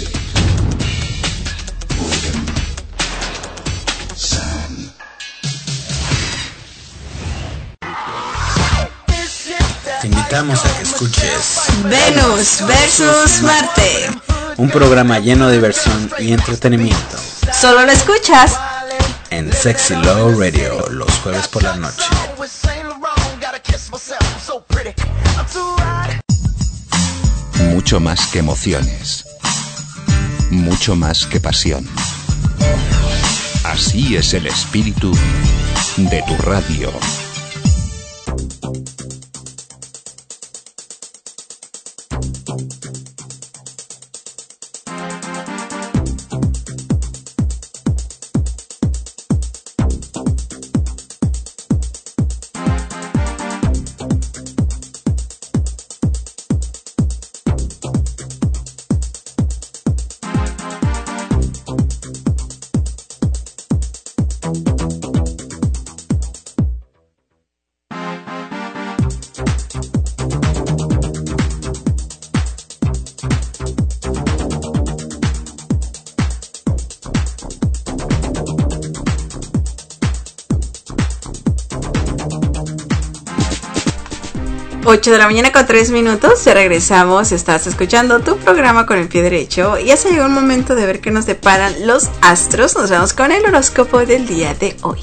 Morgan. Sam. Te invitamos a que escuches Venus versus Marte. un programa lleno de diversión y entretenimiento Solo lo escuchas en Sexy Love Radio los jueves por la noche. Mucho más que emociones. Mucho más que pasión. Así es el espíritu de tu radio. ocho de la mañana con tres minutos, ya regresamos, estás escuchando tu programa con el pie derecho y ya se llegó el momento de ver qué nos deparan los astros. Nos vamos con el horóscopo del día de hoy.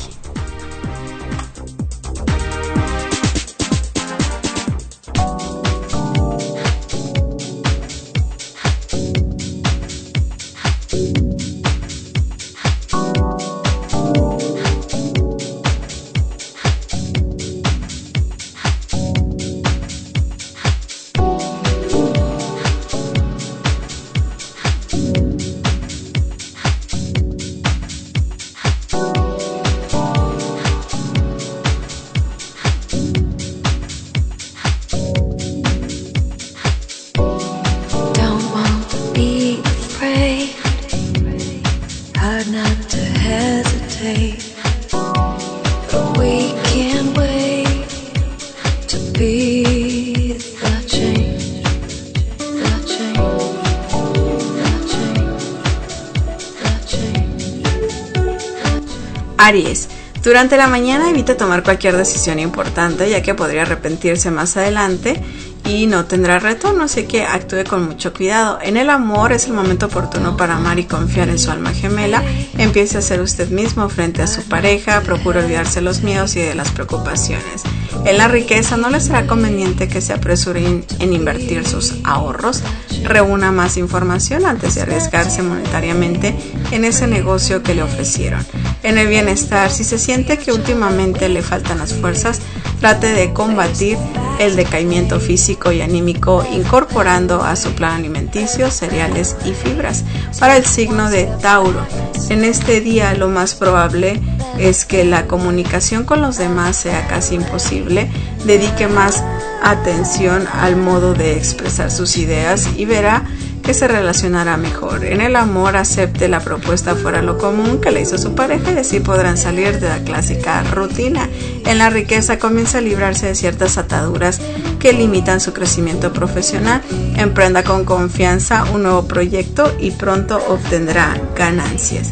Aries, durante la mañana evita tomar cualquier decisión importante, ya que podría arrepentirse más adelante y no tendrá retorno, así que actúe con mucho cuidado. En el amor es el momento oportuno para amar y confiar en su alma gemela. Empiece a ser usted mismo frente a su pareja, procure olvidarse de los miedos y de las preocupaciones. En la riqueza no le será conveniente que se apresure en, en invertir sus ahorros. Reúna más información antes de arriesgarse monetariamente en ese negocio que le ofrecieron. En el bienestar, si se siente que últimamente le faltan las fuerzas, trate de combatir el decaimiento físico y anímico incorporando a su plan alimenticio cereales y fibras. Para el signo de Tauro, en este día lo más probable es que la comunicación con los demás sea casi imposible. Dedique más atención al modo de expresar sus ideas y verá que se relacionará mejor. En el amor, acepte la propuesta fuera lo común que le hizo su pareja y así podrán salir de la clásica rutina. En la riqueza, comienza a librarse de ciertas ataduras que limitan su crecimiento profesional. Emprenda con confianza un nuevo proyecto y pronto obtendrá ganancias.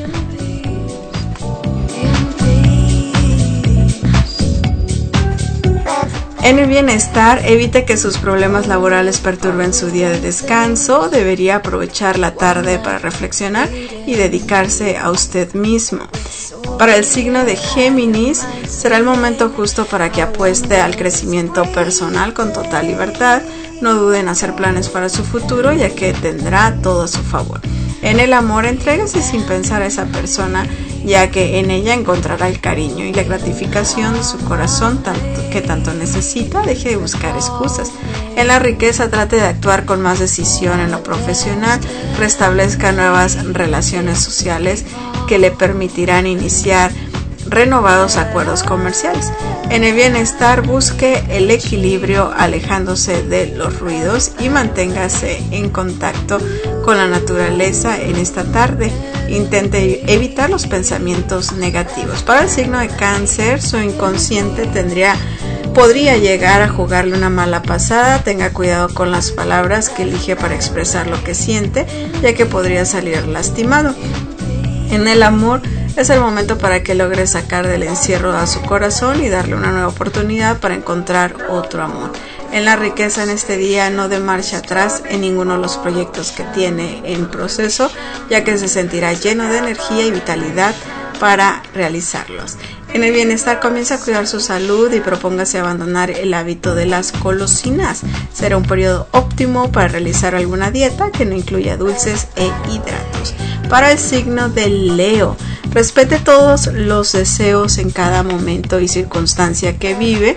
En el bienestar, evite que sus problemas laborales perturben su día de descanso. Debería aprovechar la tarde para reflexionar y dedicarse a usted mismo. Para el signo de Géminis, será el momento justo para que apueste al crecimiento personal con total libertad. No dude en hacer planes para su futuro, ya que tendrá todo a su favor. En el amor, entrégase sin pensar a esa persona, ya que en ella encontrará el cariño y la gratificación de su corazón tanto, que tanto necesita. Deje de buscar excusas. En la riqueza, trate de actuar con más decisión en lo profesional. Restablezca nuevas relaciones sociales que le permitirán iniciar renovados acuerdos comerciales. En el bienestar, busque el equilibrio alejándose de los ruidos y manténgase en contacto con la naturaleza en esta tarde. Intente evitar los pensamientos negativos. Para el signo de Cáncer, su inconsciente tendría podría llegar a jugarle una mala pasada. Tenga cuidado con las palabras que elige para expresar lo que siente, ya que podría salir lastimado. En el amor, es el momento para que logre sacar del encierro a su corazón y darle una nueva oportunidad para encontrar otro amor. En la riqueza, en este día, no dé marcha atrás en ninguno de los proyectos que tiene en proceso, ya que se sentirá lleno de energía y vitalidad para realizarlos. En el bienestar, comienza a cuidar su salud y propóngase abandonar el hábito de las golosinas. Será un periodo óptimo para realizar alguna dieta que no incluya dulces e hidratos. Para el signo de Leo, respete todos los deseos en cada momento y circunstancia que vive.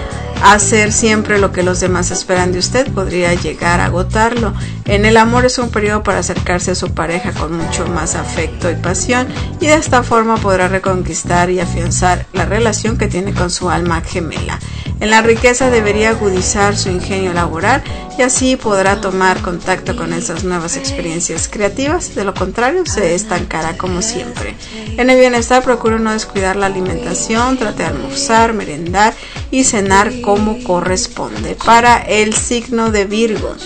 Hacer siempre lo que los demás esperan de usted podría llegar a agotarlo. En el amor es un periodo para acercarse a su pareja con mucho más afecto y pasión, y de esta forma podrá reconquistar y afianzar la relación que tiene con su alma gemela. En la riqueza debería agudizar su ingenio laboral y así podrá tomar contacto con esas nuevas experiencias creativas. De lo contrario, se estancará como siempre. En el bienestar, procure no descuidar la alimentación, trate de almorzar, merendar y cenar como corresponde. Para el signo de Virgo,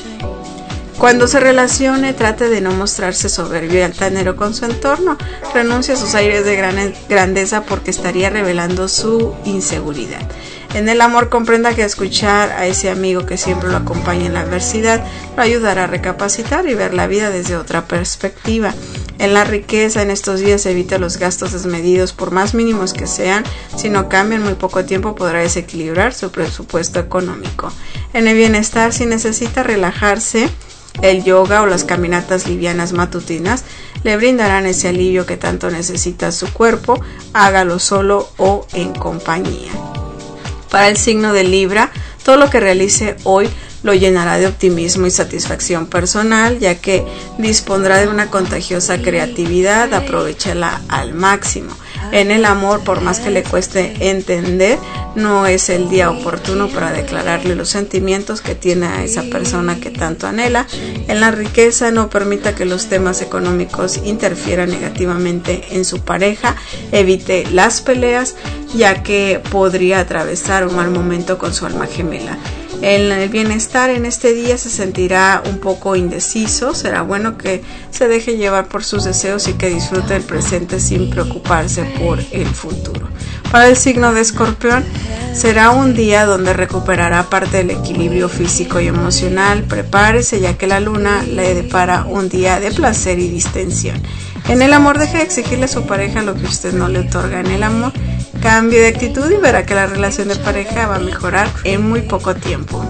cuando se relacione, trate de no mostrarse soberbio y altanero con su entorno. Renuncie a sus aires de gran grandeza porque estaría revelando su inseguridad. En el amor, comprenda que escuchar a ese amigo que siempre lo acompaña en la adversidad lo ayudará a recapacitar y ver la vida desde otra perspectiva. En la riqueza, en estos días evite los gastos desmedidos, por más mínimos que sean. Si no cambia en muy poco tiempo, podrá desequilibrar su presupuesto económico. En el bienestar, si necesita relajarse, el yoga o las caminatas livianas matutinas le brindarán ese alivio que tanto necesita su cuerpo. Hágalo solo o en compañía. Para el signo de Libra, todo lo que realice hoy lo llenará de optimismo y satisfacción personal, ya que dispondrá de una contagiosa creatividad. Aprovechala al máximo. En el amor, por más que le cueste entender, no es el día oportuno para declararle los sentimientos que tiene a esa persona que tanto anhela. En la riqueza, no permita que los temas económicos interfieran negativamente en su pareja. Evite las peleas, ya que podría atravesar un mal momento con su alma gemela. En el bienestar, en este día se sentirá un poco indeciso. Será bueno que se deje llevar por sus deseos y que disfrute el presente sin preocuparse por el futuro. Para el signo de Escorpión, será un día donde recuperará parte del equilibrio físico y emocional. Prepárese, ya que la luna le depara un día de placer y distensión. En el amor, deje de exigirle a su pareja lo que usted no le otorga. En el amor, cambie de actitud y verá que la relación de pareja va a mejorar en muy poco tiempo.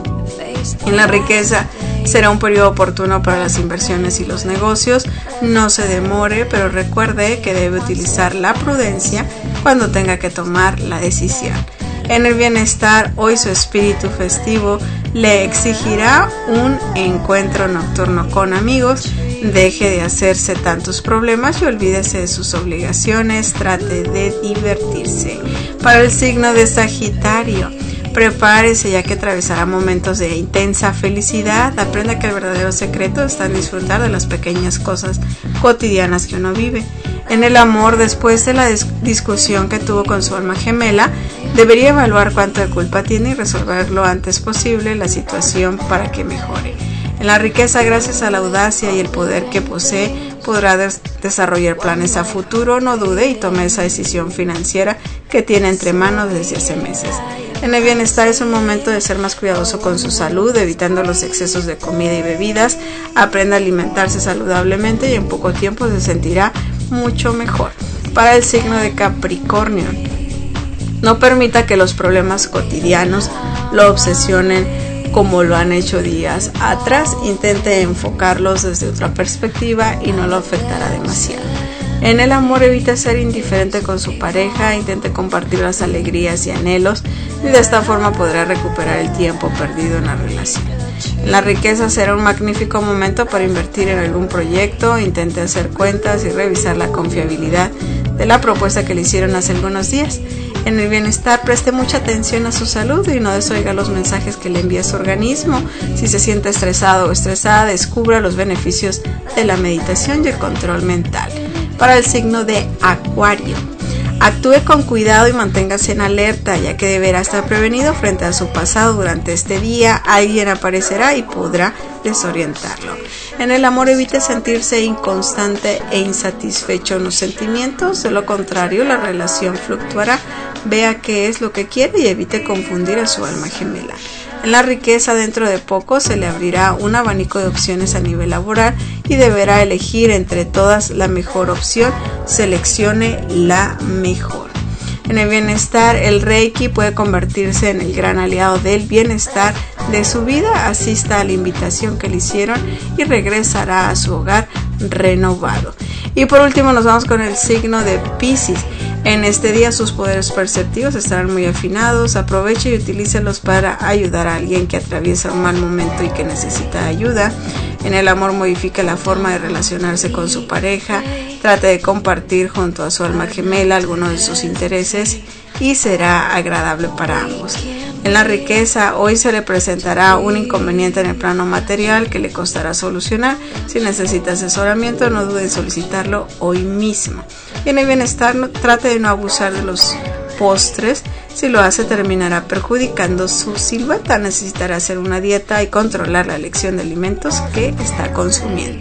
En la riqueza, será un periodo oportuno para las inversiones y los negocios. No se demore, pero recuerde que debe utilizar la prudencia cuando tenga que tomar la decisión. En el bienestar, hoy su espíritu festivo le exigirá un encuentro nocturno con amigos. Deje de hacerse tantos problemas y olvídese de sus obligaciones. Trate de divertirse. Para el signo de Sagitario, prepárese, ya que atravesará momentos de intensa felicidad. Aprenda que el verdadero secreto está en disfrutar de las pequeñas cosas cotidianas que uno vive. En el amor, después de la discusión que tuvo con su alma gemela, debería evaluar cuánto de culpa tiene y resolver lo antes posible la situación para que mejore. En la riqueza, gracias a la audacia y el poder que posee, podrá des- desarrollar planes a futuro. No dude y tome esa decisión financiera que tiene entre manos desde hace meses. En el bienestar, es un momento de ser más cuidadoso con su salud, evitando los excesos de comida y bebidas. Aprenda a alimentarse saludablemente y en poco tiempo se sentirá mucho mejor. Para el signo de Capricornio, no permita que los problemas cotidianos lo obsesionen como lo han hecho días atrás. Intente enfocarlos desde otra perspectiva y no lo afectará demasiado. En el amor, evite ser indiferente con su pareja. Intente compartir las alegrías y anhelos, y de esta forma podrá recuperar el tiempo perdido en la relación. En la riqueza, será un magnífico momento para invertir en algún proyecto. Intente hacer cuentas y revisar la confiabilidad de la propuesta que le hicieron hace algunos días. En el bienestar, preste mucha atención a su salud y no desoiga los mensajes que le envía su organismo. Si se siente estresado o estresada, descubra los beneficios de la meditación y el control mental. Para el signo de Acuario, actúe con cuidado y manténgase en alerta, ya que deberá estar prevenido frente a su pasado. Durante este día, alguien aparecerá y podrá desorientarlo. En el amor, evite sentirse inconstante e insatisfecho en los sentimientos. De lo contrario, la relación fluctuará. Vea qué es lo que quiere y evite confundir a su alma gemela. En la riqueza, dentro de poco se le abrirá un abanico de opciones a nivel laboral y deberá elegir entre todas la mejor opción. Seleccione la mejor. En el bienestar, el Reiki puede convertirse en el gran aliado del bienestar de su vida. Asista a la invitación que le hicieron y regresará a su hogar renovado. Y por último nos vamos con el signo de Piscis. En este día sus poderes perceptivos estarán muy afinados. Aproveche y utilícelos para ayudar a alguien que atraviesa un mal momento y que necesita ayuda. En el amor, modifique la forma de relacionarse con su pareja. Trate de compartir junto a su alma gemela algunos de sus intereses y será agradable para ambos. En la riqueza, hoy se le presentará un inconveniente en el plano material que le costará solucionar. Si necesita asesoramiento, no dude en solicitarlo hoy mismo. Y en el bienestar, no, trate de no abusar de los postres. Si lo hace, terminará perjudicando su silueta. Necesitará hacer una dieta y controlar la elección de alimentos que está consumiendo.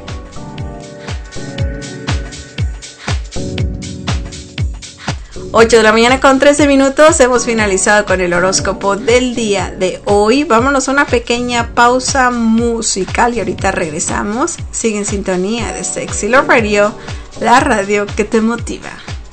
ocho de la mañana con trece minutos, hemos finalizado con el horóscopo del día de hoy. Vámonos a una pequeña pausa musical y ahorita regresamos. Sigue en sintonía de Sexy Love Radio, la radio que te motiva.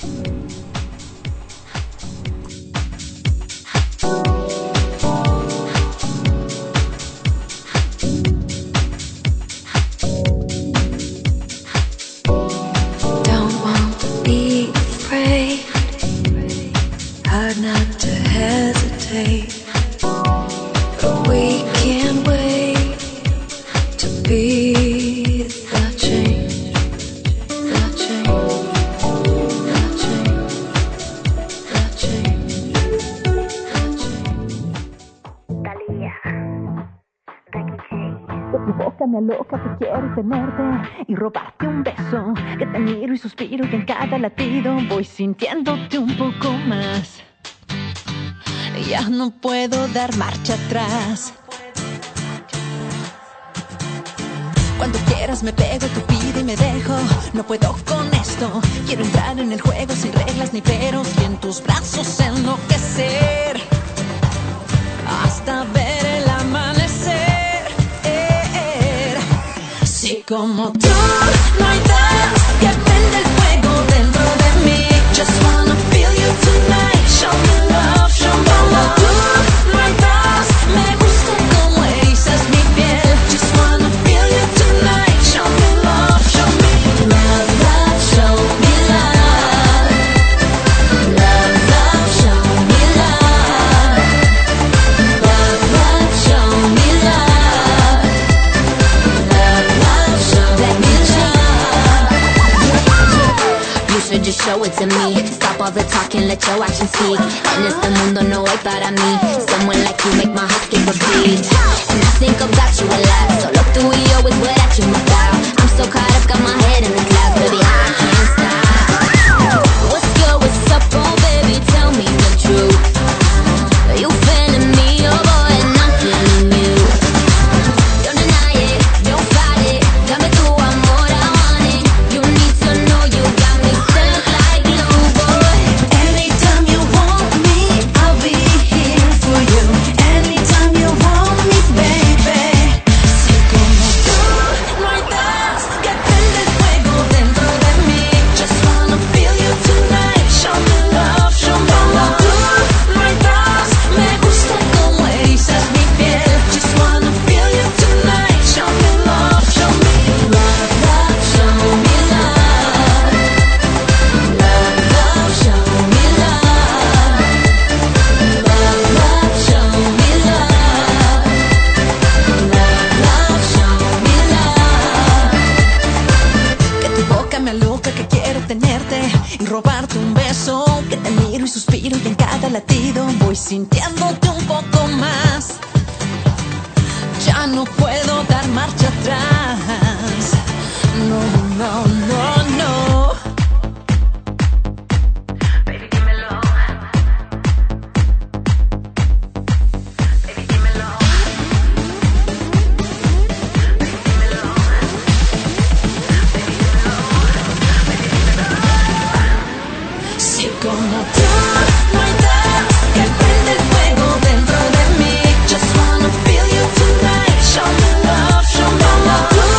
Loca que quiero tenerte y robarte un beso, que te miro y suspiro y en cada latido voy sintiéndote un poco más. Ya no puedo dar marcha atrás. Cuando quieras me pego, tú pide y me dejo. No puedo con esto, quiero entrar en el juego sin reglas ni peros y en tus brazos enloquecer hasta ver el amanecer. Si como tú no hay dos que prende el fuego dentro de mí. Just wanna feel you tonight. Show me love, show me love. Como tú no hay dos, me gusta como erizas mi piel. Just wanna feel you tonight. Show me love, show me love, love, show me love. Love, love, show me love. Love, love, show me love. Just show it to me. Stop all the talking, let your action speak. En este mundo no hay para mí. Someone like you make my heart skip a beat. And I think about you a lot. Solo tú y yo is what I dream about. I'm so caught up, got my head in the clouds. Baby, I can't stop. What's good, what's up, oh baby, tell me the truth. You feeling me, oh boy, and I'm feeling you. Don't deny it, don't fight it. Dame tu amor, I want it. You need to know you got me. Latido, voy sintiéndote un poco más. Ya no puedo dar marcha atrás. No, no, no, no. Baby, dímelo. Baby, dímelo. Baby, dímelo. Baby, dímelo. Baby, dímelo. Si como tú no hay que prende el fuego dentro de mí. Just wanna feel you tonight. Show me love, show me love.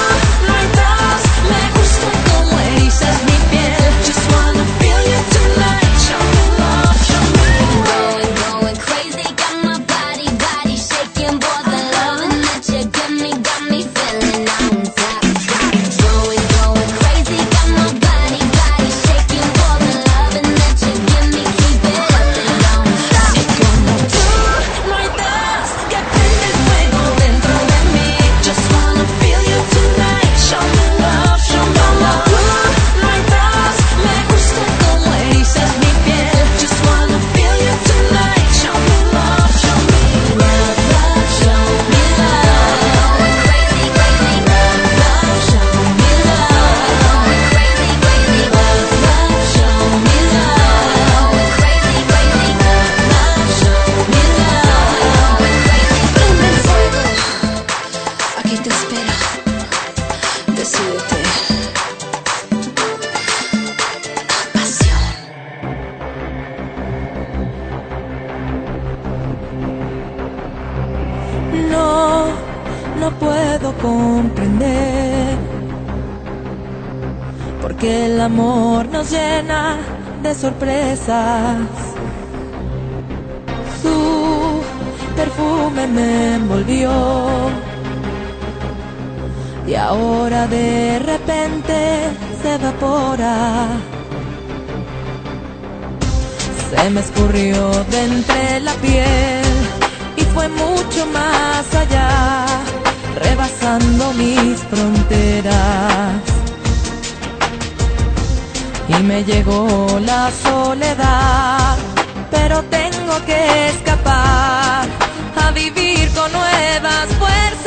No, no puedo comprender, porque el amor nos llena de sorpresas. Su perfume me envolvió y ahora de repente se evapora. Se me escurrió de entre la piel y fue mucho más allá, rebasando mis fronteras. Y me llegó la soledad, pero tengo que escapar a vivir con nuevas fuerzas.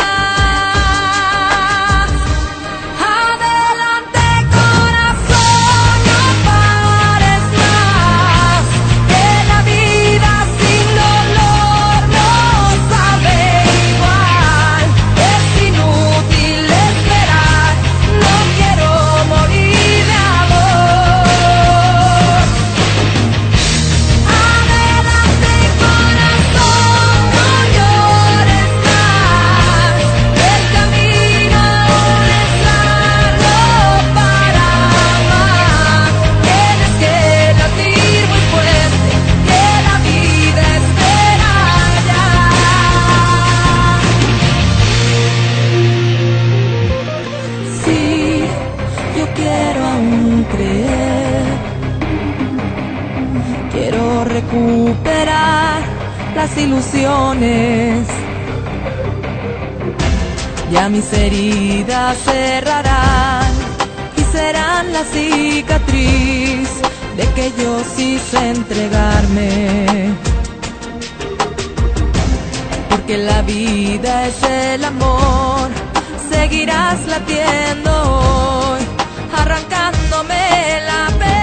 Recuperar las ilusiones. Ya mis heridas cerrarán y serán la cicatriz de que yo sí sé entregarme. Porque la vida es el amor, seguirás latiendo hoy, arrancándome la pena.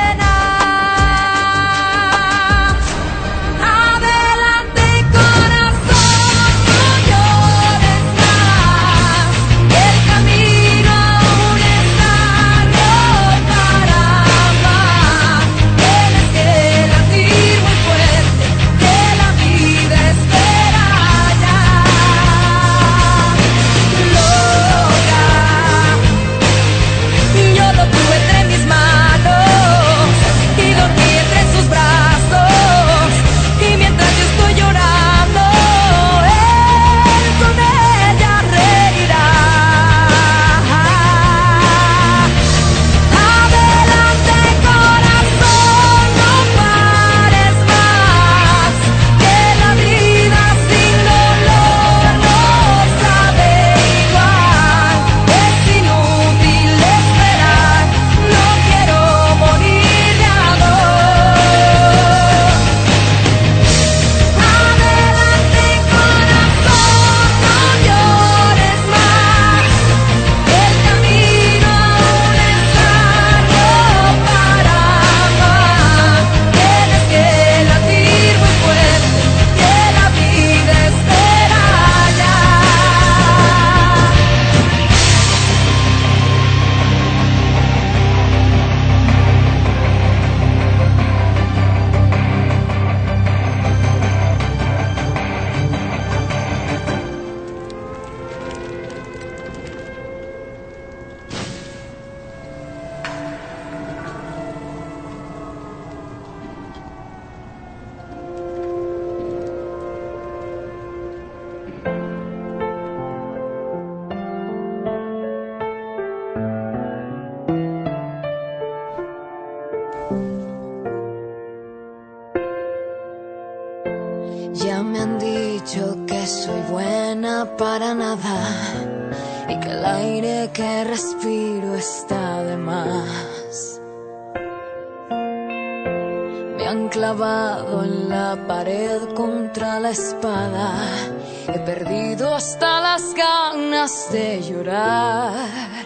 Ya me han dicho que soy buena para nada y que el aire que respiro está de más. Me han clavado en la pared contra la espada, he perdido hasta las ganas de llorar.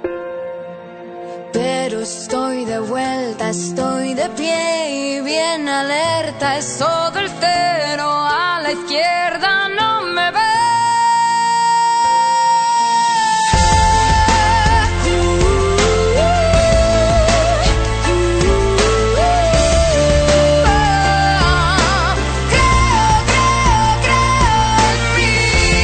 Pero estoy de vuelta, estoy de pie y bien alerta. Es todo el cero a la izquierda, no me ve. Creo, creo, creo en mí.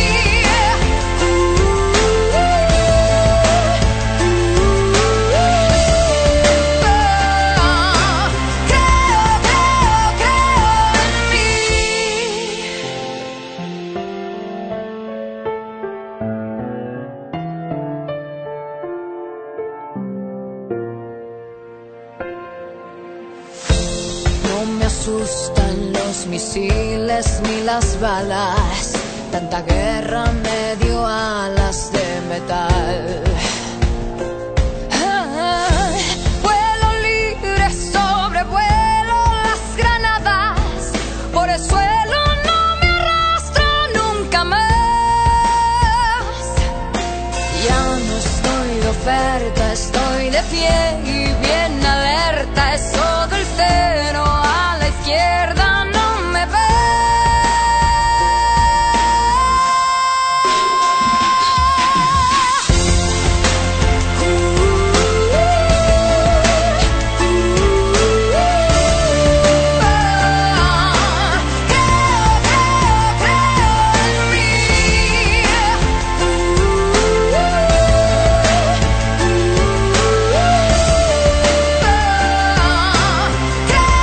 misiles ni las balas. Tanta guerra me dio alas de metal. Ah, vuelo libre, sobrevuelo las granadas. Por el suelo no me arrastro nunca más. Ya no estoy de oferta, estoy de pie y bien alerta. Eso del cero a la izquierda no me ve. Creo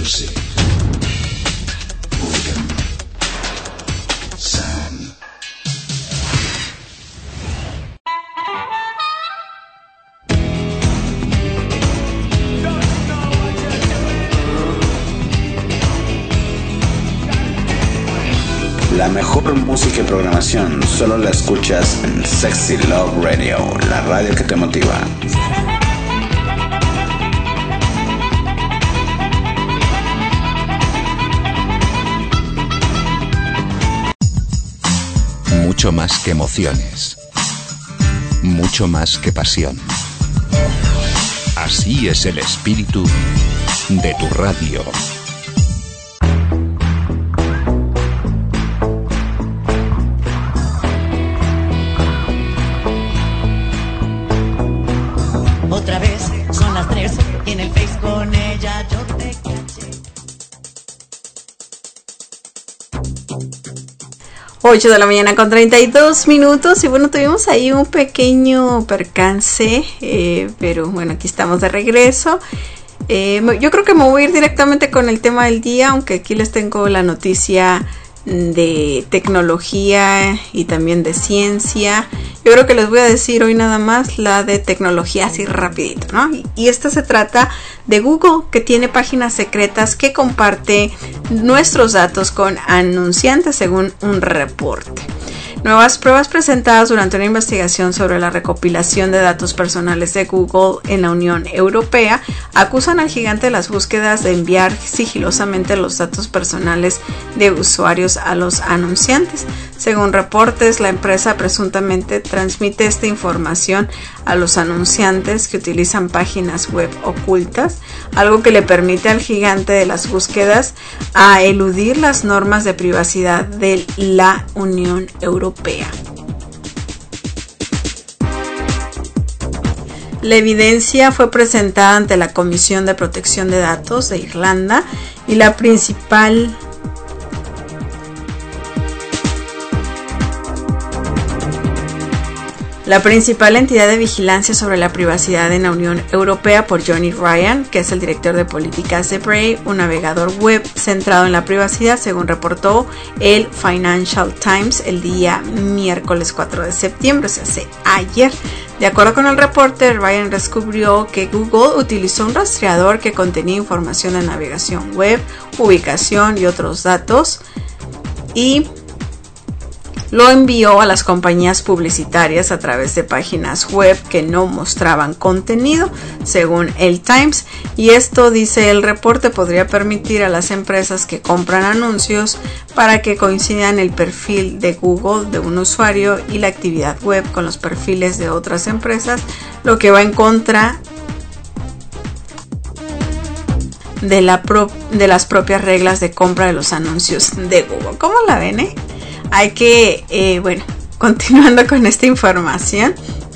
Music. Rhythm. Sound. La mejor música y programación solo la escuchas en Sexy Love Radio, la radio que te motiva. Mucho más que emociones. Mucho más que pasión. Así es el espíritu de tu radio. Otra vez son las tres y en el Face con ella yo te caché. ocho de la mañana con treinta y dos minutos y bueno, tuvimos ahí un pequeño percance, eh, pero bueno, aquí estamos de regreso. Eh, yo creo que me voy a ir directamente con el tema del día, aunque aquí les tengo la noticia de tecnología y también de ciencia. Yo creo que les voy a decir hoy nada más la de tecnología así rapidito, ¿no? Y, y esta se trata de Google, que tiene páginas secretas que comparte nuestros datos con anunciantes según un reporte. Nuevas pruebas presentadas durante una investigación sobre la recopilación de datos personales de Google en la Unión Europea acusan al gigante de las búsquedas de enviar sigilosamente los datos personales de usuarios a los anunciantes. Según reportes, la empresa presuntamente transmite esta información a los anunciantes que utilizan páginas web ocultas, algo que le permite al gigante de las búsquedas a eludir las normas de privacidad de la Unión Europea. La evidencia fue presentada ante la Comisión de Protección de Datos de Irlanda y la principal La principal entidad de vigilancia sobre la privacidad en la Unión Europea por Johnny Ryan, que es el director de políticas de Brave, un navegador web centrado en la privacidad, según reportó el Financial Times el día miércoles cuatro de septiembre, o sea, hace ayer. De acuerdo con el reporte, Ryan descubrió que Google utilizó un rastreador que contenía información de navegación web, ubicación y otros datos y lo envió a las compañías publicitarias a través de páginas web que no mostraban contenido, según el Times, y esto, dice el reporte, podría permitir a las empresas que compran anuncios para que coincidan el perfil de Google de un usuario y la actividad web con los perfiles de otras empresas, lo que va en contra de, la pro- de las propias reglas de compra de los anuncios de Google. ¿Cómo la ven, eh? Hay que, eh, bueno, continuando con esta información.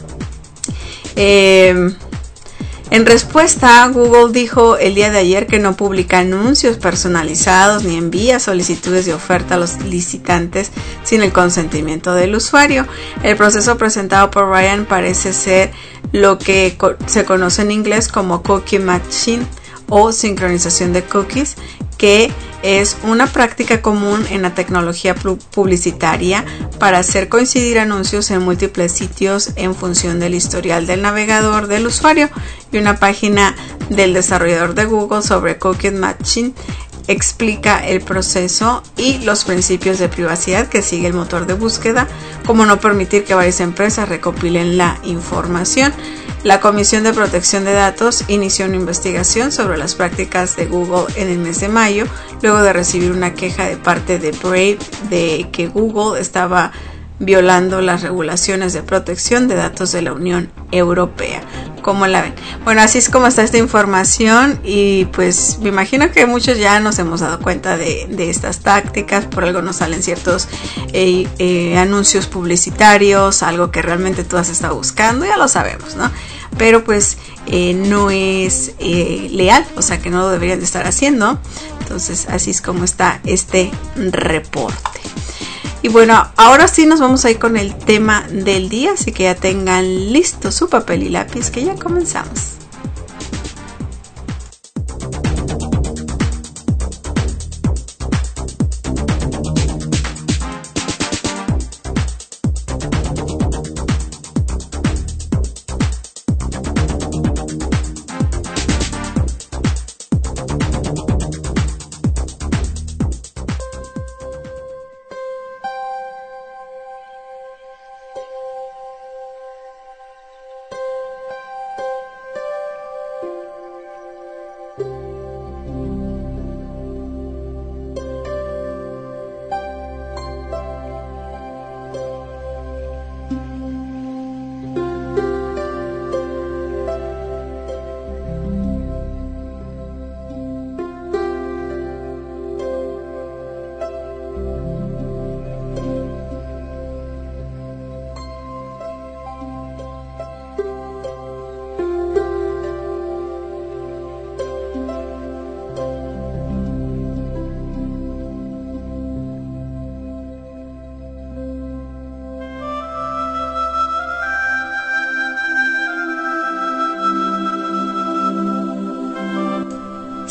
Eh, en respuesta, Google dijo el día de ayer que no publica anuncios personalizados ni envía solicitudes de oferta a los licitantes sin el consentimiento del usuario. El proceso presentado por Ryan parece ser lo que co- se conoce en inglés como cookie matching o sincronización de cookies, que es una práctica común en la tecnología publicitaria para hacer coincidir anuncios en múltiples sitios en función del historial del navegador del usuario, y una página del desarrollador de Google sobre cookie matching explica el proceso y los principios de privacidad que sigue el motor de búsqueda, como no permitir que varias empresas recopilen la información. La Comisión de Protección de Datos inició una investigación sobre las prácticas de Google en el mes de mayo, luego de recibir una queja de parte de Brave de que Google estaba violando las regulaciones de protección de datos de la Unión Europea. ¿Cómo la ven? Bueno, así es como está esta información, y pues me imagino que muchos ya nos hemos dado cuenta de, de estas tácticas. Por algo nos salen ciertos eh, eh, anuncios publicitarios, algo que realmente tú has estado buscando, ya lo sabemos, ¿no? Pero pues eh, no es eh, leal, o sea que no lo deberían de estar haciendo. Entonces así es como está este reporte. Y bueno, ahora sí nos vamos a ir con el tema del día, así que ya tengan listo su papel y lápiz, que ya comenzamos.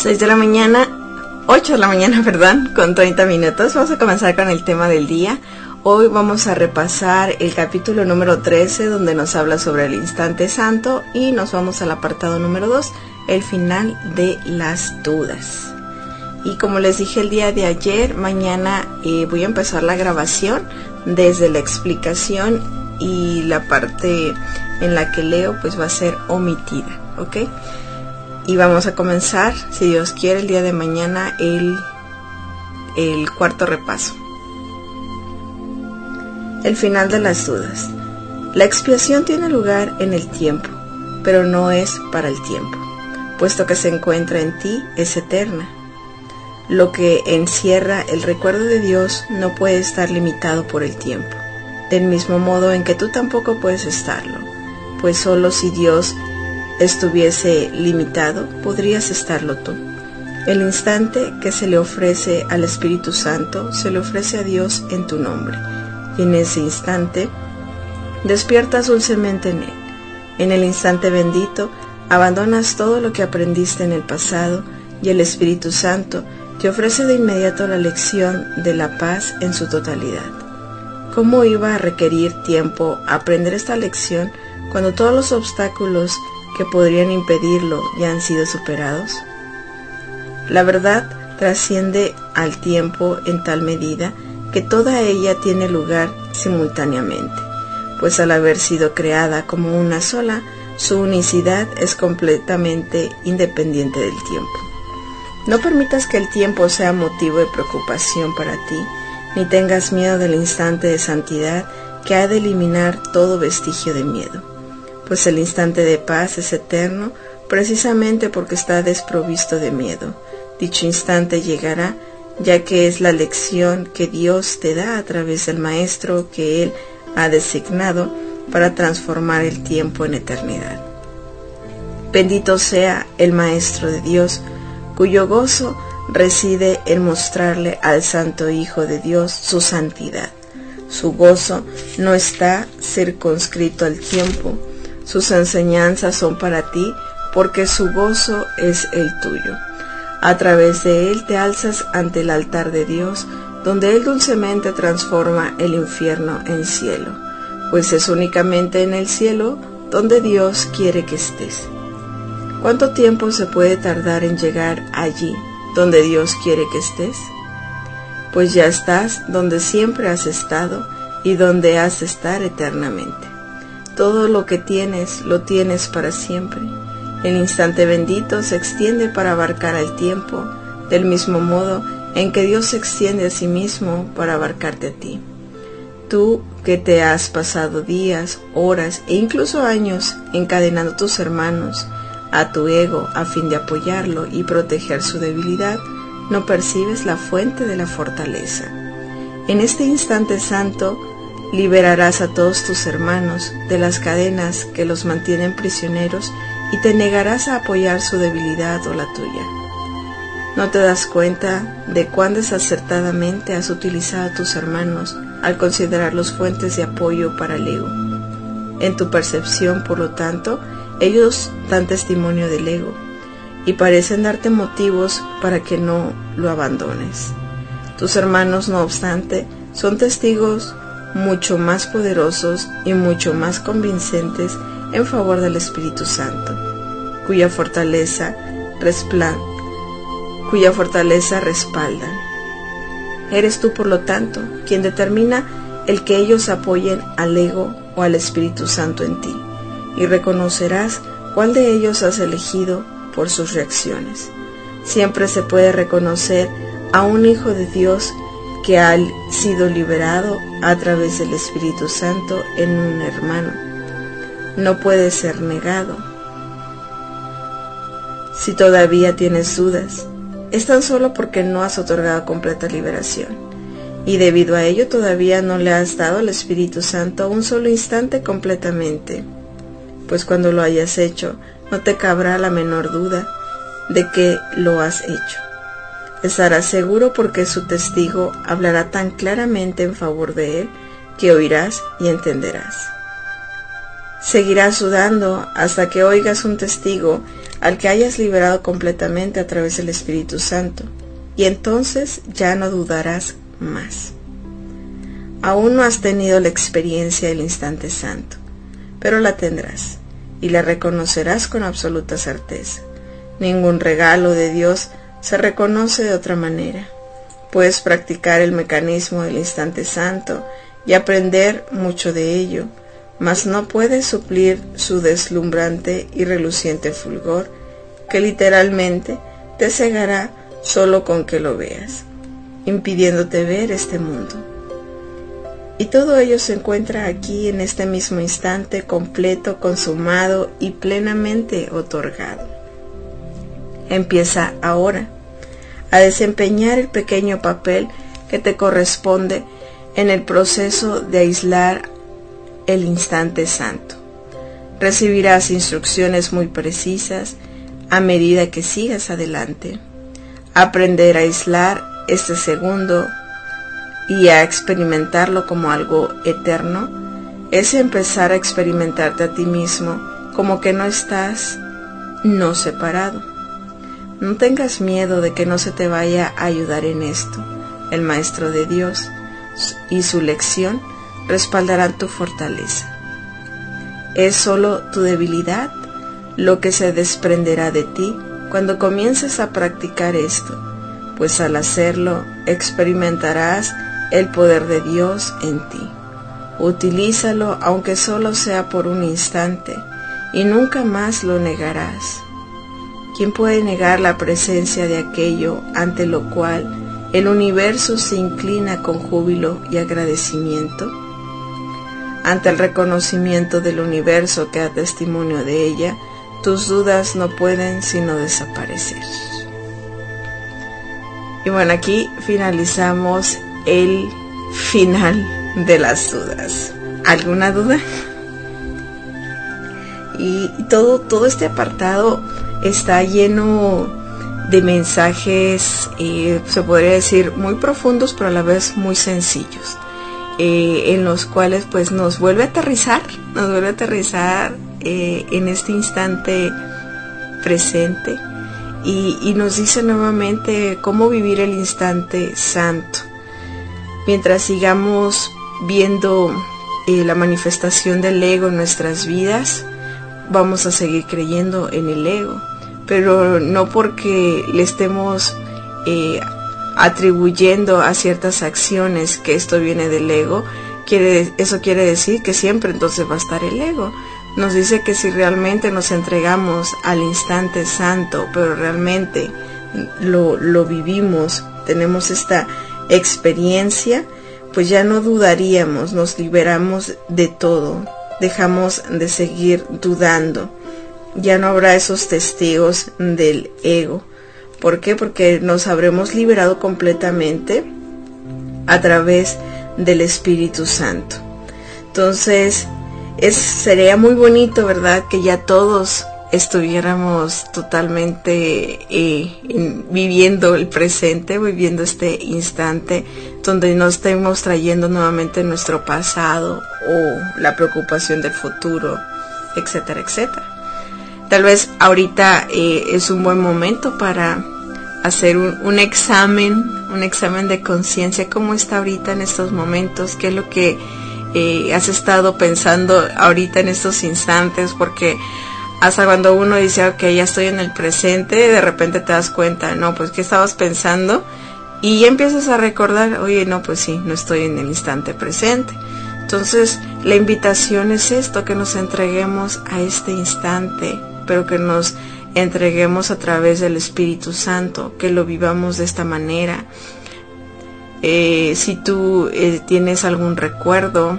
seis de la mañana, ocho de la mañana, perdón, con treinta minutos. Vamos a comenzar con el tema del día. Hoy vamos a repasar el capítulo número trece, donde nos habla sobre el instante santo, y nos vamos al apartado número dos, el final de las dudas. Y como les dije el día de ayer, mañana eh, voy a empezar la grabación desde la explicación, y la parte en la que leo pues va a ser omitida, ¿ok? Y vamos a comenzar, si Dios quiere, el día de mañana el, el cuarto repaso. El final de las dudas. La expiación tiene lugar en el tiempo, pero no es para el tiempo, puesto que se encuentra en ti, es eterna. Lo que encierra el recuerdo de Dios no puede estar limitado por el tiempo, del mismo modo en que tú tampoco puedes estarlo, pues solo si Dios estuviese limitado, podrías estarlo tú. El instante que se le ofrece al Espíritu Santo, se le ofrece a Dios en tu nombre, y en ese instante despiertas dulcemente en Él. En el instante bendito, abandonas todo lo que aprendiste en el pasado, y el Espíritu Santo te ofrece de inmediato la lección de la paz en su totalidad. ¿Cómo iba a requerir tiempo aprender esta lección cuando todos los obstáculos que podrían impedirlo ya han sido superados? La verdad trasciende al tiempo en tal medida que toda ella tiene lugar simultáneamente, pues al haber sido creada como una sola, su unicidad es completamente independiente del tiempo. No permitas que el tiempo sea motivo de preocupación para ti, ni tengas miedo del instante de santidad que ha de eliminar todo vestigio de miedo, pues el instante de paz es eterno precisamente porque está desprovisto de miedo. Dicho instante llegará, ya que es la lección que Dios te da a través del Maestro que Él ha designado para transformar el tiempo en eternidad. Bendito sea el Maestro de Dios, cuyo gozo reside en mostrarle al Santo Hijo de Dios su santidad. Su gozo no está circunscrito al tiempo. Sus enseñanzas son para ti, porque su gozo es el tuyo. A través de él te alzas ante el altar de Dios, donde él dulcemente transforma el infierno en cielo, pues es únicamente en el cielo donde Dios quiere que estés. ¿Cuánto tiempo se puede tardar en llegar allí donde Dios quiere que estés? Pues ya estás donde siempre has estado y donde has de estar eternamente. Todo lo que tienes, lo tienes para siempre. El instante bendito se extiende para abarcar al tiempo, del mismo modo en que Dios se extiende a sí mismo para abarcarte a ti. Tú que te has pasado días, horas e incluso años encadenando tus hermanos a tu ego a fin de apoyarlo y proteger su debilidad, no percibes la fuente de la fortaleza. En este instante santo, liberarás a todos tus hermanos de las cadenas que los mantienen prisioneros y te negarás a apoyar su debilidad o la tuya. ¿No te das cuenta de cuán desacertadamente has utilizado a tus hermanos al considerarlos fuentes de apoyo para el ego? En tu percepción, por lo tanto, ellos dan testimonio del ego y parecen darte motivos para que no lo abandones. Tus hermanos, no obstante, son testigos mucho más poderosos y mucho más convincentes en favor del Espíritu Santo, cuya fortaleza resplan, cuya fortaleza respaldan. Eres tú, por lo tanto, quien determina el que ellos apoyen al ego o al Espíritu Santo en ti, y reconocerás cuál de ellos has elegido por sus reacciones. Siempre se puede reconocer a un hijo de Dios que ha sido liberado a través del Espíritu Santo en un hermano. No puede ser negado. Si todavía tienes dudas, es tan solo porque no has otorgado completa liberación, y debido a ello todavía no le has dado al Espíritu Santo un solo instante completamente, pues cuando lo hayas hecho, no te cabrá la menor duda de que lo has hecho. Estarás seguro porque su testigo hablará tan claramente en favor de él que oirás y entenderás. Seguirás dudando hasta que oigas un testigo al que hayas liberado completamente a través del Espíritu Santo, y entonces ya no dudarás más. Aún no has tenido la experiencia del instante santo, pero la tendrás y la reconocerás con absoluta certeza. Ningún regalo de Dios se reconoce de otra manera. Puedes practicar el mecanismo del instante santo y aprender mucho de ello, mas no puedes suplir su deslumbrante y reluciente fulgor, que literalmente te cegará solo con que lo veas, impidiéndote ver este mundo. Y todo ello se encuentra aquí en este mismo instante, completo, consumado y plenamente otorgado. Empieza ahora a desempeñar el pequeño papel que te corresponde en el proceso de aislar el instante santo. Recibirás instrucciones muy precisas a medida que sigas adelante. Aprender a aislar este segundo y a experimentarlo como algo eterno es empezar a experimentarte a ti mismo como que no estás no separado. No tengas miedo de que no se te vaya a ayudar en esto. El Maestro de Dios y su lección respaldarán tu fortaleza. Es solo tu debilidad lo que se desprenderá de ti cuando comiences a practicar esto, pues al hacerlo experimentarás el poder de Dios en ti. Utilízalo aunque solo sea por un instante y nunca más lo negarás. ¿Quién puede negar la presencia de aquello ante lo cual el universo se inclina con júbilo y agradecimiento? Ante el reconocimiento del universo que da testimonio de ella, tus dudas no pueden sino desaparecer. Y bueno, aquí finalizamos el final de las dudas. ¿Alguna duda? Y todo, todo este apartado está lleno de mensajes, eh, se podría decir, muy profundos, pero a la vez muy sencillos, eh, en los cuales pues nos vuelve a aterrizar, nos vuelve a aterrizar eh, en este instante presente y, y nos dice nuevamente cómo vivir el instante santo. Mientras sigamos viendo eh, la manifestación del ego en nuestras vidas, vamos a seguir creyendo en el ego, pero no porque le estemos eh, atribuyendo a ciertas acciones que esto viene del ego, quiere, eso quiere decir que siempre entonces va a estar el ego. Nos dice que si realmente nos entregamos al instante santo, pero realmente lo, lo vivimos, tenemos esta experiencia, pues ya no dudaríamos, nos liberamos de todo, dejamos de seguir dudando. Ya no habrá esos testigos del ego. ¿Por qué? Porque nos habremos liberado completamente a través del Espíritu Santo. Entonces, es, sería muy bonito, ¿verdad?, que ya todos estuviéramos totalmente eh, en, viviendo el presente, viviendo este instante, donde no estemos trayendo nuevamente nuestro pasado o la preocupación del futuro, etcétera, etcétera. Tal vez ahorita eh, es un buen momento para hacer un, un examen, un examen de conciencia. ¿Cómo está ahorita en estos momentos? ¿Qué es lo que eh, has estado pensando ahorita en estos instantes? Porque hasta cuando uno dice, ok, ya estoy en el presente, de repente te das cuenta, no, pues, ¿qué estabas pensando? Y ya empiezas a recordar, oye, no, pues sí, no estoy en el instante presente. Entonces, la invitación es esto, que nos entreguemos a este instante, pero que nos entreguemos a través del Espíritu Santo, que lo vivamos de esta manera. Eh, si tú eh, tienes algún recuerdo,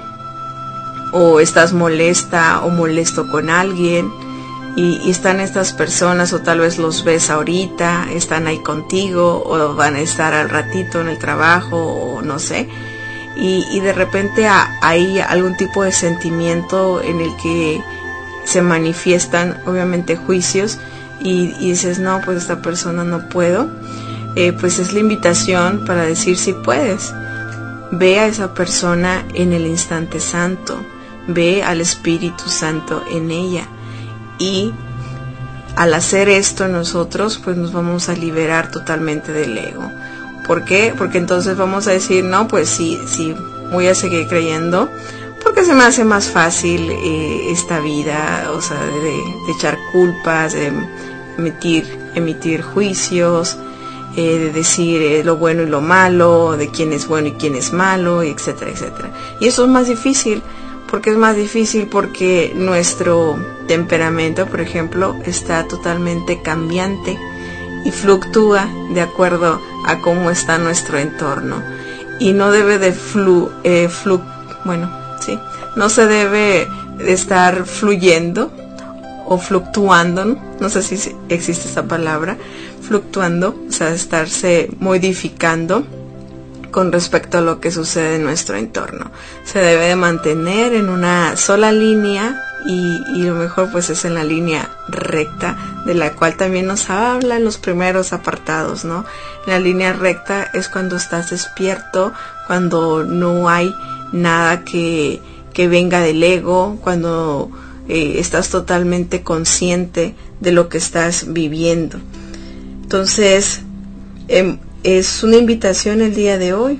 o estás molesta o molesto con alguien, y, y están estas personas, o tal vez los ves ahorita, están ahí contigo, o van a estar al ratito en el trabajo, o no sé, y, y de repente a, hay algún tipo de sentimiento en el que se manifiestan obviamente juicios, y, y dices, no, pues esta persona no puedo, eh, pues es la invitación para decir, si puedes, ve a esa persona en el instante santo, ve al Espíritu Santo en ella, y al hacer esto nosotros, pues nos vamos a liberar totalmente del ego. ¿Por qué? Porque entonces vamos a decir, no, pues sí, sí, voy a seguir creyendo, porque se me hace más fácil eh, esta vida, o sea, de, de echar culpas, de emitir, emitir juicios, eh, de decir eh, lo bueno y lo malo, de quién es bueno y quién es malo, etcétera, etcétera. Y eso es más difícil. ¿Por qué es más difícil? Porque nuestro temperamento, por ejemplo, está totalmente cambiante y fluctúa de acuerdo a cómo está nuestro entorno. Y no debe de flu, eh, flu, bueno, sí, no se debe de estar fluyendo o fluctuando, ¿no? No sé si existe esa palabra, fluctuando, o sea, estarse modificando con respecto a lo que sucede en nuestro entorno. Se debe de mantener en una sola línea y, y lo mejor pues es en la línea recta, de la cual también nos habla en los primeros apartados, ¿no? La línea recta es cuando estás despierto, cuando no hay nada que, que venga del ego, cuando eh, estás totalmente consciente de lo que estás viviendo. Entonces, eh, es una invitación el día de hoy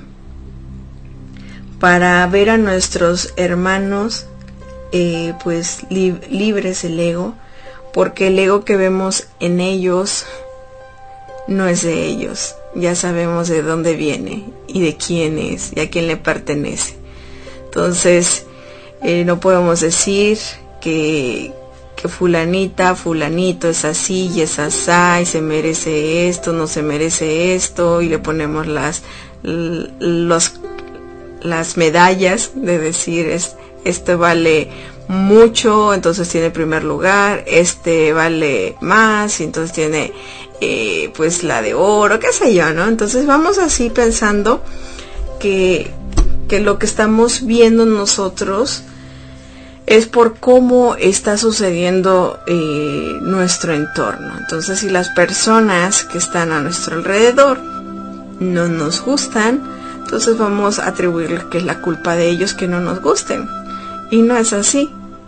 para ver a nuestros hermanos eh, pues li- libres del ego, porque el ego que vemos en ellos no es de ellos. Ya sabemos de dónde viene y de quién es y a quién le pertenece. Entonces eh, no podemos decir que que fulanita, fulanito es así y es asá y se merece esto, no se merece esto, y le ponemos las los, las medallas de decir es, este vale mucho, entonces tiene primer lugar, este vale más y entonces tiene eh, pues la de oro, qué sé yo, ¿no? Entonces vamos así pensando que, que lo que estamos viendo nosotros es por cómo está sucediendo eh, nuestro entorno. Entonces, si las personas que están a nuestro alrededor no nos gustan, entonces vamos a atribuirle que es la culpa de ellos que no nos gusten. Y no es así.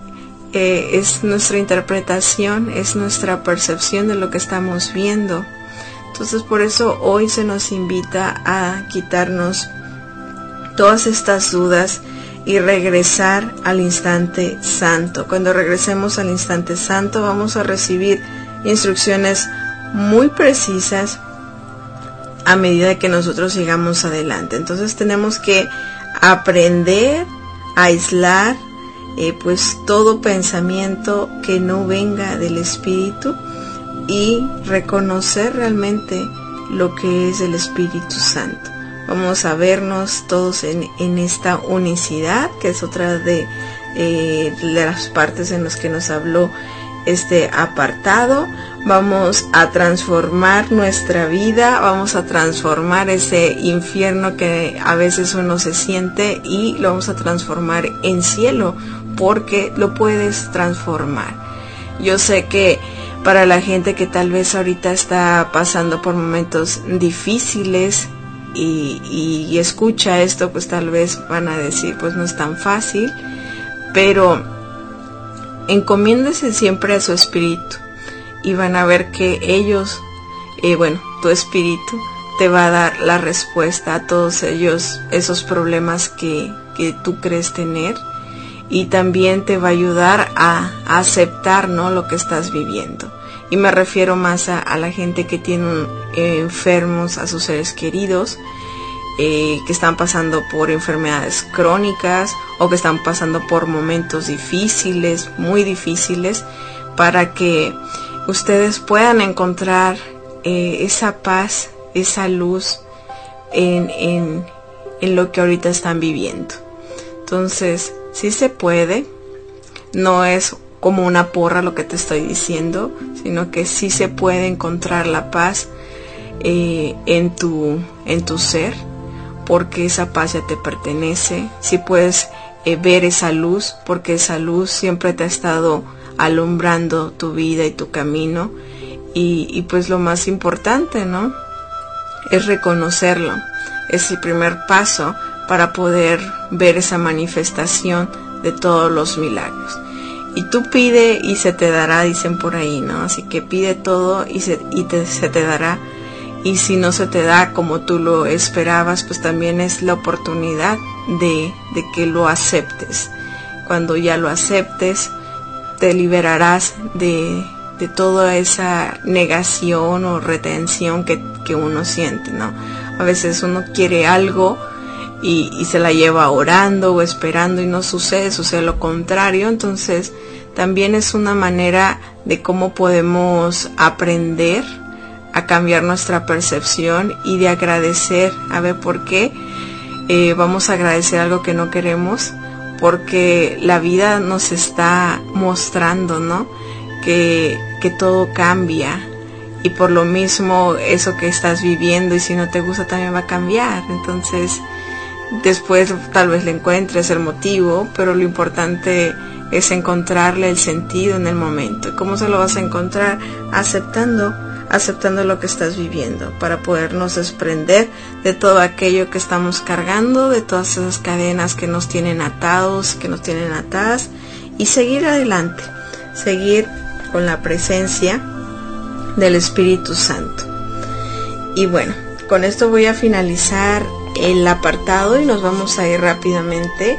Eh, es nuestra interpretación, es nuestra percepción de lo que estamos viendo. Entonces, por eso hoy se nos invita a quitarnos todas estas dudas y regresar al instante santo. Cuando regresemos al instante santo vamos a recibir instrucciones muy precisas a medida que nosotros sigamos adelante. Entonces tenemos que aprender a aislar eh, pues todo pensamiento que no venga del Espíritu y reconocer realmente lo que es el Espíritu Santo. Vamos a vernos todos en, en esta unicidad, que es otra de, eh, de las partes en las que nos habló este apartado. Vamos a transformar nuestra vida, vamos a transformar ese infierno que a veces uno se siente y lo vamos a transformar en cielo, porque lo puedes transformar. Yo sé que para la gente que tal vez ahorita está pasando por momentos difíciles, Y, y, y escucha esto, pues tal vez van a decir, pues no es tan fácil, pero encomiéndese siempre a su espíritu y van a ver que ellos, eh, bueno, tu espíritu te va a dar la respuesta a todos ellos, esos problemas que, que tú crees tener, y también te va a ayudar a, a aceptar, ¿no?, lo que estás viviendo. Y me refiero más a, a la gente que tiene eh, enfermos, a sus seres queridos, eh, que están pasando por enfermedades crónicas o que están pasando por momentos difíciles, muy difíciles, para que ustedes puedan encontrar eh, esa paz, esa luz en, en, en lo que ahorita están viviendo. Entonces, sí se puede, no es como una porra lo que te estoy diciendo, sino que sí se puede encontrar la paz eh, en tu en tu ser, porque esa paz ya te pertenece. Sí puedes eh, ver esa luz, porque esa luz siempre te ha estado alumbrando tu vida y tu camino, y, y pues lo más importante, ¿no?, es reconocerlo. Es el primer paso para poder ver esa manifestación de todos los milagros. y tú pide y se te dará, dicen por ahí, ¿no? Así que pide todo y se, y te, se te dará. Y si no se te da como tú lo esperabas, pues también es la oportunidad de, de que lo aceptes. Cuando ya lo aceptes, te liberarás de, de toda esa negación o retención que, que uno siente, ¿no? A veces uno quiere algo y, y se la lleva orando o esperando y no sucede, sucede lo contrario. Entonces también es una manera de cómo podemos aprender a cambiar nuestra percepción y de agradecer. A ver, ¿por qué eh, vamos a agradecer algo que no queremos? Porque la vida nos está mostrando, ¿no? Que, que todo cambia, y por lo mismo eso que estás viviendo, y si no te gusta también va a cambiar. Entonces después tal vez le encuentres el motivo, pero lo importante es encontrarle el sentido en el momento. ¿Y cómo se lo vas a encontrar? Aceptando aceptando lo que estás viviendo, para podernos desprender de todo aquello que estamos cargando, de todas esas cadenas que nos tienen atados, que nos tienen atadas, y seguir adelante, seguir con la presencia del Espíritu Santo. Y bueno, con esto voy a finalizar el apartado y nos vamos a ir rápidamente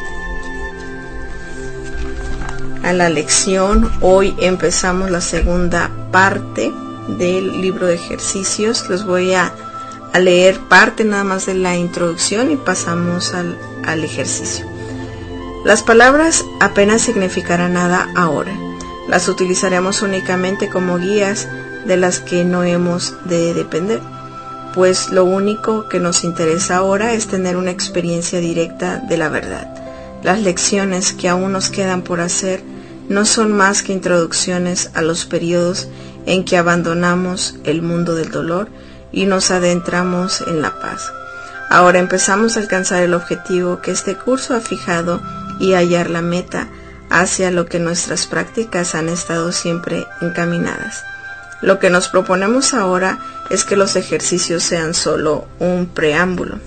a la lección. Hoy empezamos la segunda parte del libro de ejercicios. Les voy a, a leer parte nada más de la introducción y pasamos al, al ejercicio. Las palabras apenas significarán nada ahora. Las utilizaremos únicamente como guías de las que no hemos de depender, pues lo único que nos interesa ahora es tener una experiencia directa de la verdad. Las lecciones que aún nos quedan por hacer no son más que introducciones a los periodos en que abandonamos el mundo del dolor y nos adentramos en la paz. Ahora empezamos a alcanzar el objetivo que este curso ha fijado y hallar la meta hacia lo que nuestras prácticas han estado siempre encaminadas. Lo que nos proponemos ahora es que los ejercicios sean solo un preámbulo.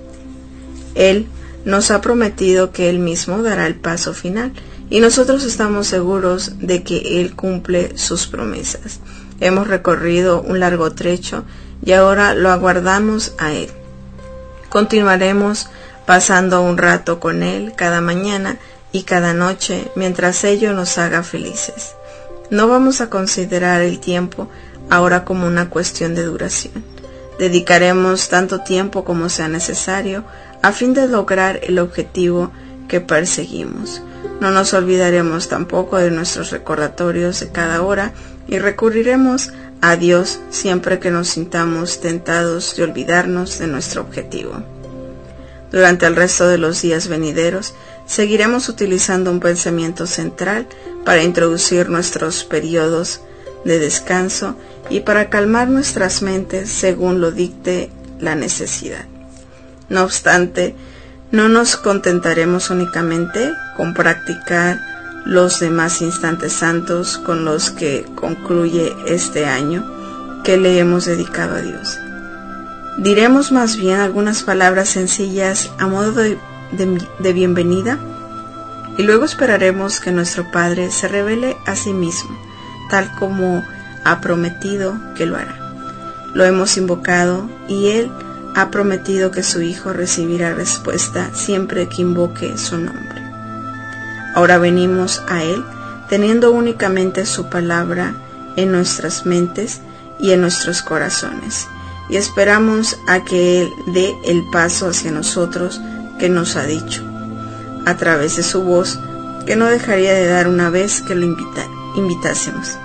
Él nos ha prometido que Él mismo dará el paso final, y nosotros estamos seguros de que Él cumple sus promesas. Hemos recorrido un largo trecho y ahora lo aguardamos a Él. Continuaremos pasando un rato con Él cada mañana y cada noche mientras ello nos haga felices. No vamos a considerar el tiempo ahora como una cuestión de duración. Dedicaremos tanto tiempo como sea necesario a fin de lograr el objetivo que perseguimos. No nos olvidaremos tampoco de nuestros recordatorios de cada hora y recurriremos a Dios siempre que nos sintamos tentados de olvidarnos de nuestro objetivo. Durante el resto de los días venideros, seguiremos utilizando un pensamiento central para introducir nuestros periodos de descanso y para calmar nuestras mentes según lo dicte la necesidad. No obstante, no nos contentaremos únicamente con practicar los demás instantes santos con los que concluye este año que le hemos dedicado a Dios. Diremos más bien algunas palabras sencillas a modo de, de, de bienvenida, y luego esperaremos que nuestro Padre se revele a sí mismo, tal como ha prometido que lo hará. Lo hemos invocado y Él ha prometido que su Hijo recibirá respuesta siempre que invoque su nombre. Ahora venimos a Él teniendo únicamente su palabra en nuestras mentes y en nuestros corazones, y esperamos a que Él dé el paso hacia nosotros que nos ha dicho, a través de su voz, que no dejaría de dar una vez que lo invita, invitásemos.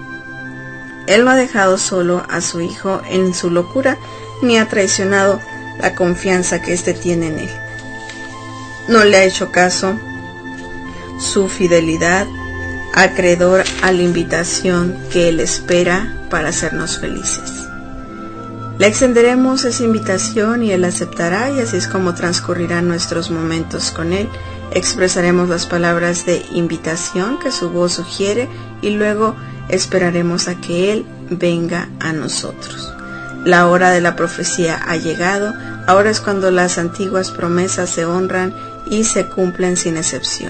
Él no ha dejado solo a su Hijo en su locura, ni ha traicionado la confianza que éste tiene en Él. No le ha hecho caso su fidelidad, acreedor a la invitación que Él espera para hacernos felices. Le extenderemos esa invitación y Él aceptará, y así es como transcurrirán nuestros momentos con Él. Expresaremos las palabras de invitación que su voz sugiere y luego esperaremos a que Él venga a nosotros. La hora de la profecía ha llegado. Ahora es cuando las antiguas promesas se honran y se cumplen sin excepción.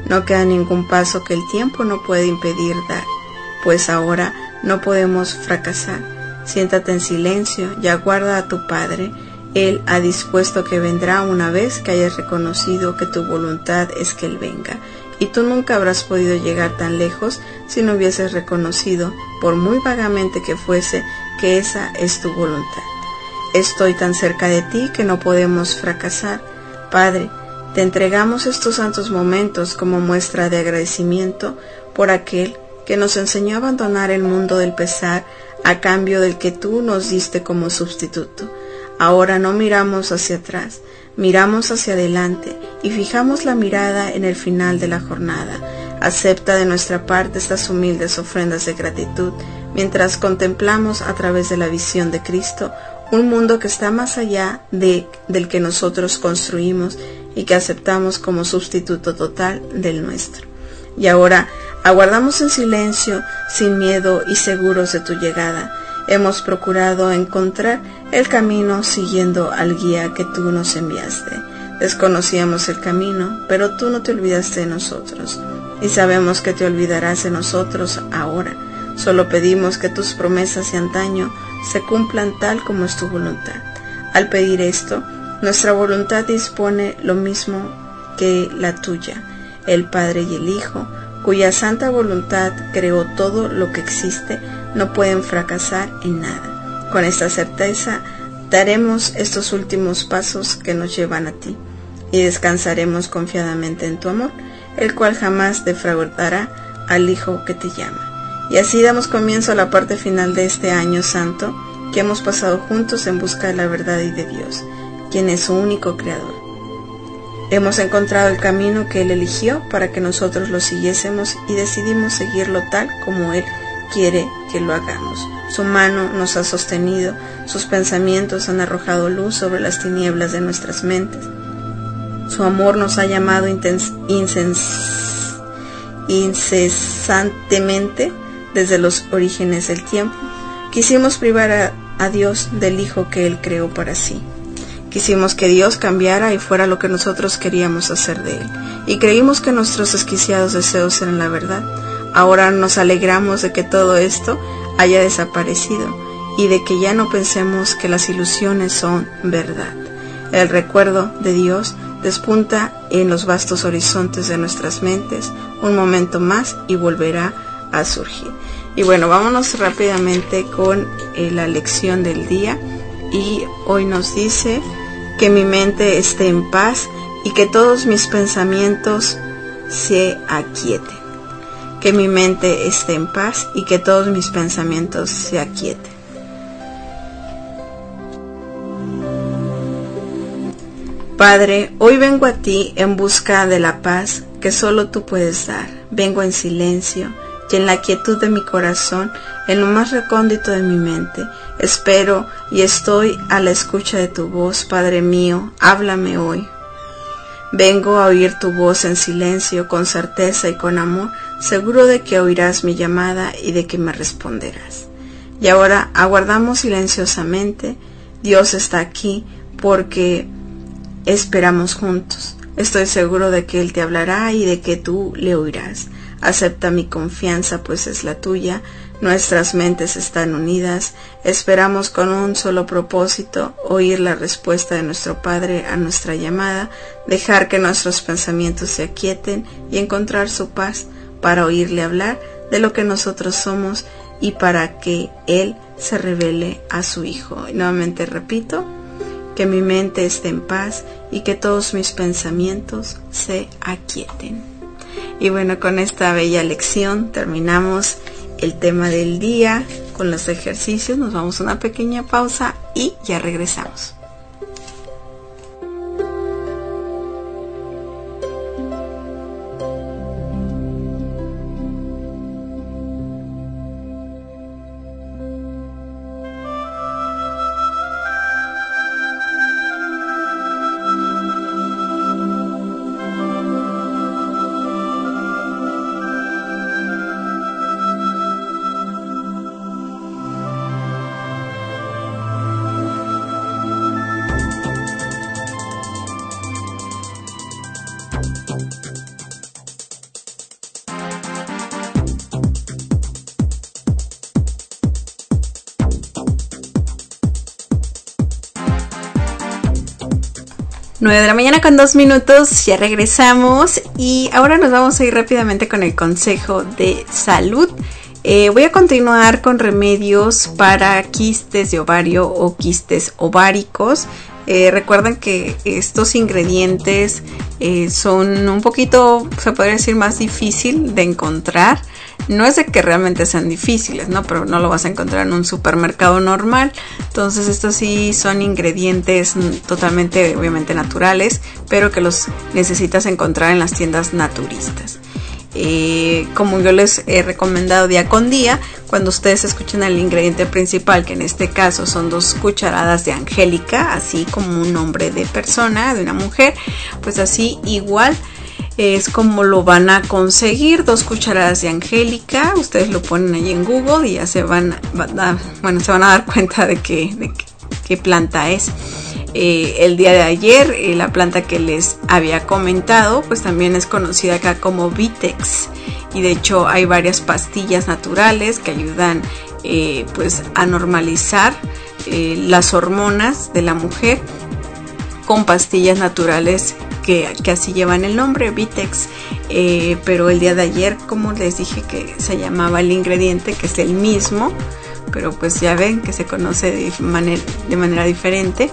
No queda ningún paso que el tiempo no puede impedir dar, pues ahora no podemos fracasar. Siéntate en silencio y aguarda a tu Padre. Él ha dispuesto que vendrá una vez que hayas reconocido que tu voluntad es que Él venga. Y tú nunca habrás podido llegar tan lejos si no hubieses reconocido, por muy vagamente que fuese, que esa es tu voluntad. Estoy tan cerca de ti que no podemos fracasar. Padre, te entregamos estos santos momentos como muestra de agradecimiento por aquel que nos enseñó a abandonar el mundo del pesar a cambio del que tú nos diste como sustituto. Ahora no miramos hacia atrás, miramos hacia adelante y fijamos la mirada en el final de la jornada. Acepta de nuestra parte estas humildes ofrendas de gratitud mientras contemplamos a través de la visión de Cristo un mundo que está más allá de, del que nosotros construimos y que aceptamos como sustituto total del nuestro. Y ahora aguardamos en silencio, sin miedo y seguros de tu llegada. Hemos procurado encontrar el camino siguiendo al guía que tú nos enviaste. Desconocíamos el camino, pero tú no te olvidaste de nosotros, y sabemos que te olvidarás de nosotros ahora. Solo pedimos que tus promesas de antaño se cumplan tal como es tu voluntad. Al pedir esto, nuestra voluntad dispone lo mismo que la tuya. El Padre y el Hijo, cuya santa voluntad creó todo lo que existe, no pueden fracasar en nada. Con esta certeza, daremos estos últimos pasos que nos llevan a ti, y descansaremos confiadamente en tu amor, el cual jamás defraudará al Hijo que te llama. Y así damos comienzo a la parte final de este año santo que hemos pasado juntos en busca de la verdad y de Dios, quien es su único creador. Hemos encontrado el camino que Él eligió para que nosotros lo siguiésemos y decidimos seguirlo tal como Él quiere que lo hagamos. Su mano nos ha sostenido, sus pensamientos han arrojado luz sobre las tinieblas de nuestras mentes. Su amor nos ha llamado intens- incens- incesantemente desde los orígenes del tiempo. Quisimos privar a, a Dios del Hijo que Él creó para sí. Quisimos que Dios cambiara y fuera lo que nosotros queríamos hacer de Él. Y creímos que nuestros desquiciados deseos eran la verdad. Ahora nos alegramos de que todo esto haya desaparecido y de que ya no pensemos que las ilusiones son verdad. El recuerdo de Dios despunta en los vastos horizontes de nuestras mentes un momento más y volverá a surgir. Y bueno, vámonos rápidamente con eh, la lección del día. Y hoy nos dice que mi mente esté en paz y que todos mis pensamientos se aquieten. Que mi mente esté en paz y que todos mis pensamientos se aquieten. Padre, hoy vengo a ti en busca de la paz que solo tú puedes dar. Vengo en silencio y en la quietud de mi corazón, en lo más recóndito de mi mente. Espero y estoy a la escucha de tu voz, Padre mío, háblame hoy. Vengo a oír tu voz en silencio, con certeza y con amor, seguro de que oirás mi llamada y de que me responderás. Y ahora aguardamos silenciosamente. Dios está aquí porque esperamos juntos. Estoy seguro de que Él te hablará y de que tú le oirás. Acepta mi confianza, pues es la tuya. Nuestras mentes están unidas. Esperamos con un solo propósito, oír la respuesta de nuestro Padre a nuestra llamada, dejar que nuestros pensamientos se aquieten y encontrar su paz para oírle hablar de lo que nosotros somos y para que Él se revele a su Hijo. Y nuevamente repito, que mi mente esté en paz y que todos mis pensamientos se aquieten. Y bueno, con esta bella lección terminamos el tema del día con los ejercicios. Nos vamos a una pequeña pausa y ya regresamos. nueve de la mañana con dos minutos, ya regresamos y ahora nos vamos a ir rápidamente con el consejo de salud. Eh, voy a continuar con remedios para quistes de ovario o quistes ováricos. Eh, recuerden que estos ingredientes eh, son un poquito, se podría decir, más difícil de encontrar. No es de que realmente sean difíciles, ¿no? Pero no lo vas a encontrar en un supermercado normal. Entonces estos sí son ingredientes totalmente, obviamente, naturales, pero que los necesitas encontrar en las tiendas naturistas. Eh, como yo les he recomendado día con día, cuando ustedes escuchen el ingrediente principal, que en este caso son dos cucharadas de angélica, así como un nombre de persona, de una mujer, pues así igual es como lo van a conseguir. Dos cucharadas de angélica, ustedes lo ponen ahí en Google y ya se van, van a, bueno, se van a dar cuenta de qué de qué, qué planta es. Eh, el día de ayer eh, la planta que les había comentado pues también es conocida acá como Vitex, y de hecho hay varias pastillas naturales que ayudan eh, pues a normalizar eh, las hormonas de la mujer con pastillas naturales que, que así llevan el nombre, Vitex. Eh, pero el día de ayer, como les dije, que se llamaba el ingrediente, que es el mismo, pero pues ya ven que se conoce de manera, de manera diferente.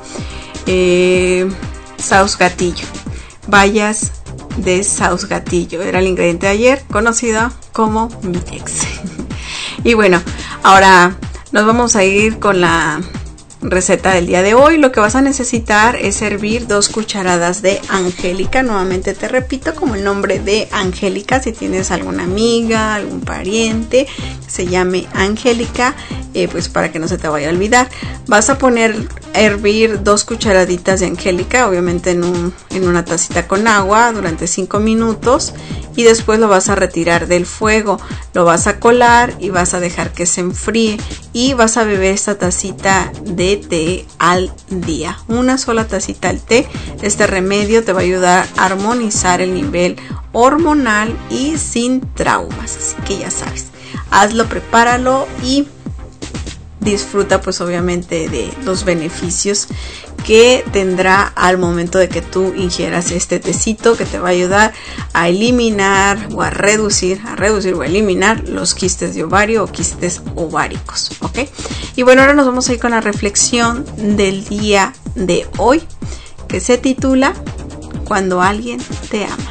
Eh, Sausgatillo, bayas de sausgatillo, era el ingrediente de ayer, conocido como Vitex. Y bueno, ahora nos vamos a ir con la receta del día de hoy. Lo que vas a necesitar es hervir dos cucharadas de angélica. Nuevamente te repito, como el nombre de Angélica, si tienes alguna amiga, algún pariente que se llame Angélica, eh, pues para que no se te vaya a olvidar, vas a poner a hervir dos cucharaditas de angélica, obviamente en, un, en una tacita con agua durante cinco minutos, y después lo vas a retirar del fuego, lo vas a colar y vas a dejar que se enfríe, y vas a beber esta tacita de té al día, una sola tacita al té. Este remedio te va a ayudar a armonizar el nivel hormonal y sin traumas, así que ya sabes, hazlo, prepáralo y disfruta pues obviamente de los beneficios que tendrá al momento de que tú ingieras este tecito, que te va a ayudar a eliminar o a reducir, a reducir o a eliminar los quistes de ovario o quistes ováricos, ¿ok? Y bueno, ahora nos vamos a ir con la reflexión del día de hoy, que se titula Cuando alguien te ama.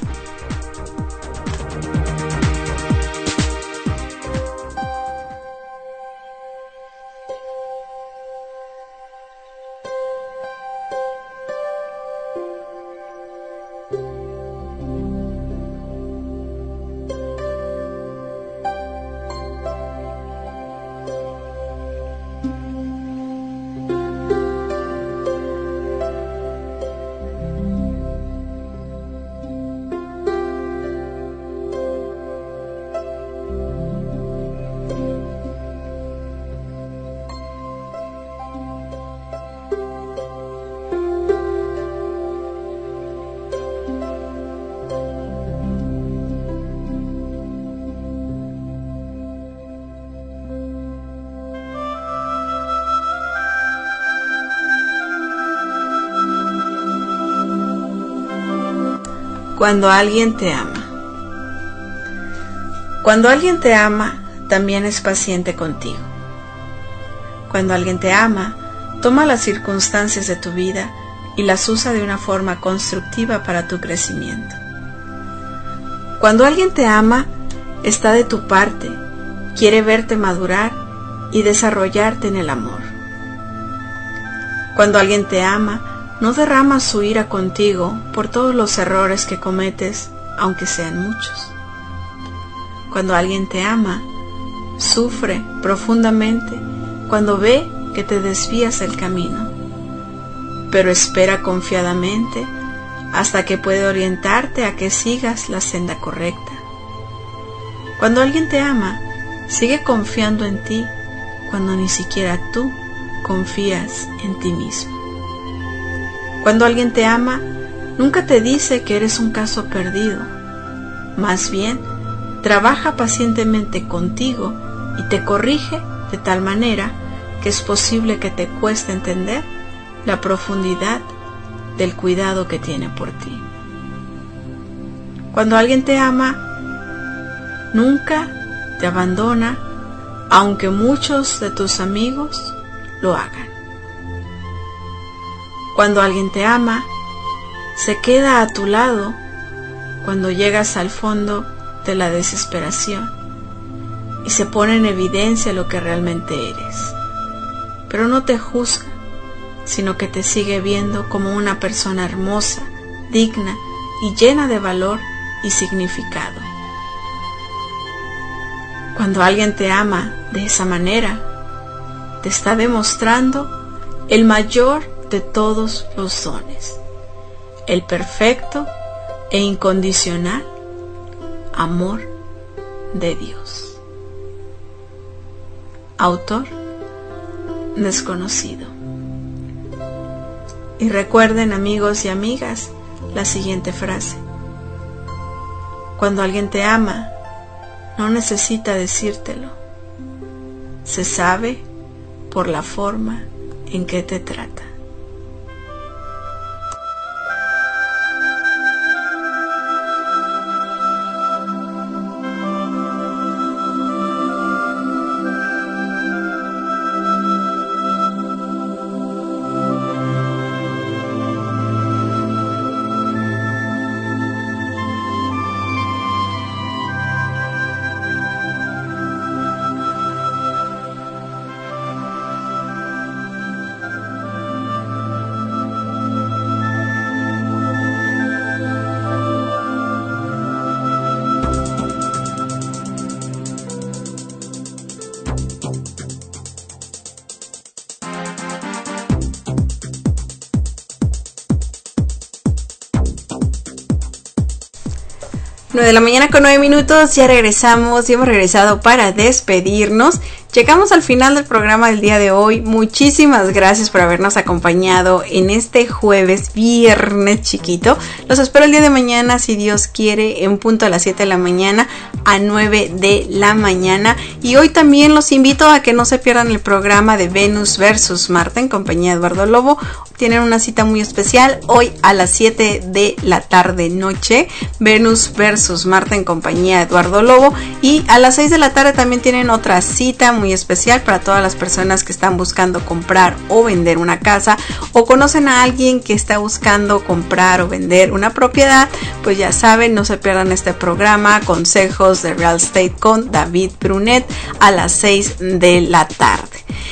Cuando alguien te ama. Cuando alguien te ama, también es paciente contigo. Cuando alguien te ama, toma las circunstancias de tu vida y las usa de una forma constructiva para tu crecimiento. Cuando alguien te ama, está de tu parte, quiere verte madurar y desarrollarte en el amor. Cuando alguien te ama, no derrama su ira contigo por todos los errores que cometes, aunque sean muchos. Cuando alguien te ama, sufre profundamente cuando ve que te desvías del camino, pero espera confiadamente hasta que puede orientarte a que sigas la senda correcta. Cuando alguien te ama, sigue confiando en ti cuando ni siquiera tú confías en ti mismo. Cuando alguien te ama, nunca te dice que eres un caso perdido. Más bien, trabaja pacientemente contigo y te corrige de tal manera que es posible que te cueste entender la profundidad del cuidado que tiene por ti. Cuando alguien te ama, nunca te abandona, aunque muchos de tus amigos lo hagan. Cuando alguien te ama, se queda a tu lado cuando llegas al fondo de la desesperación y se pone en evidencia lo que realmente eres. Pero no te juzga, sino que te sigue viendo como una persona hermosa, digna y llena de valor y significado. Cuando alguien te ama de esa manera, te está demostrando el mayor de todos los dones, el perfecto e incondicional amor de Dios. Autor desconocido. Y recuerden, amigos y amigas, la siguiente frase: cuando alguien te ama, no necesita decírtelo, se sabe por la forma en que te trata. nueve de la mañana con nueve minutos, ya regresamos y hemos regresado para despedirnos. Llegamos al final del programa del día de hoy. Muchísimas gracias por habernos acompañado en este jueves, viernes chiquito. Los espero el día de mañana, si Dios quiere, en punto a las siete de la mañana a nueve de la mañana. Y hoy también los invito a que no se pierdan el programa de Venus versus Marte en compañía de Eduardo Lobo. Tienen una cita muy especial hoy a las siete de la tarde noche. Venus versus Marte en compañía de Eduardo Lobo. Y a las seis de la tarde también tienen otra cita muy especial para todas las personas que están buscando comprar o vender una casa, o conocen a alguien que está buscando comprar o vender una propiedad. Pues ya saben, no se pierdan este programa, Consejos de Real Estate con David Brunet, a las seis de la tarde.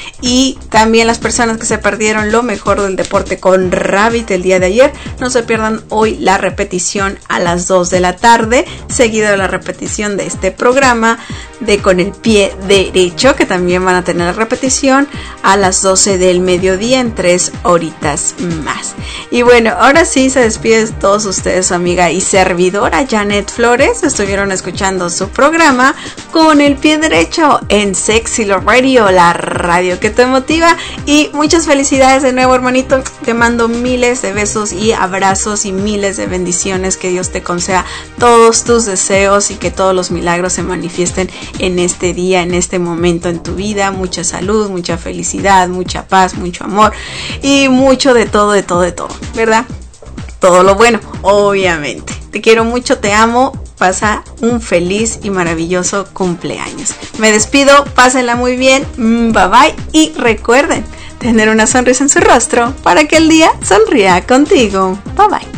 Y también las personas que se perdieron lo mejor del deporte con Rabbit el día de ayer, no se pierdan hoy la repetición a las dos de la tarde, seguido de la repetición de este programa de Con el Pie Derecho, que también van a tener la repetición a las doce del mediodía en tres horitas más. Y bueno, ahora sí se despide de todos ustedes su amiga y servidora Janet Flores. Estuvieron escuchando su programa Con el Pie Derecho en Sexy Love Radio, la radio que te motiva. Y muchas felicidades de nuevo, hermanito. Te mando miles de besos y abrazos y miles de bendiciones. Que Dios te conceda todos tus deseos y que todos los milagros se manifiesten en este día, en este momento en tu vida. Mucha salud, mucha felicidad, mucha paz, mucho amor y mucho de todo, de todo, de todo, ¿verdad? Todo lo bueno, obviamente. Te quiero mucho, te amo. Pasa un feliz y maravilloso cumpleaños. Me despido, pásenla muy bien, bye bye, y recuerden tener una sonrisa en su rostro para que el día sonría contigo. Bye bye.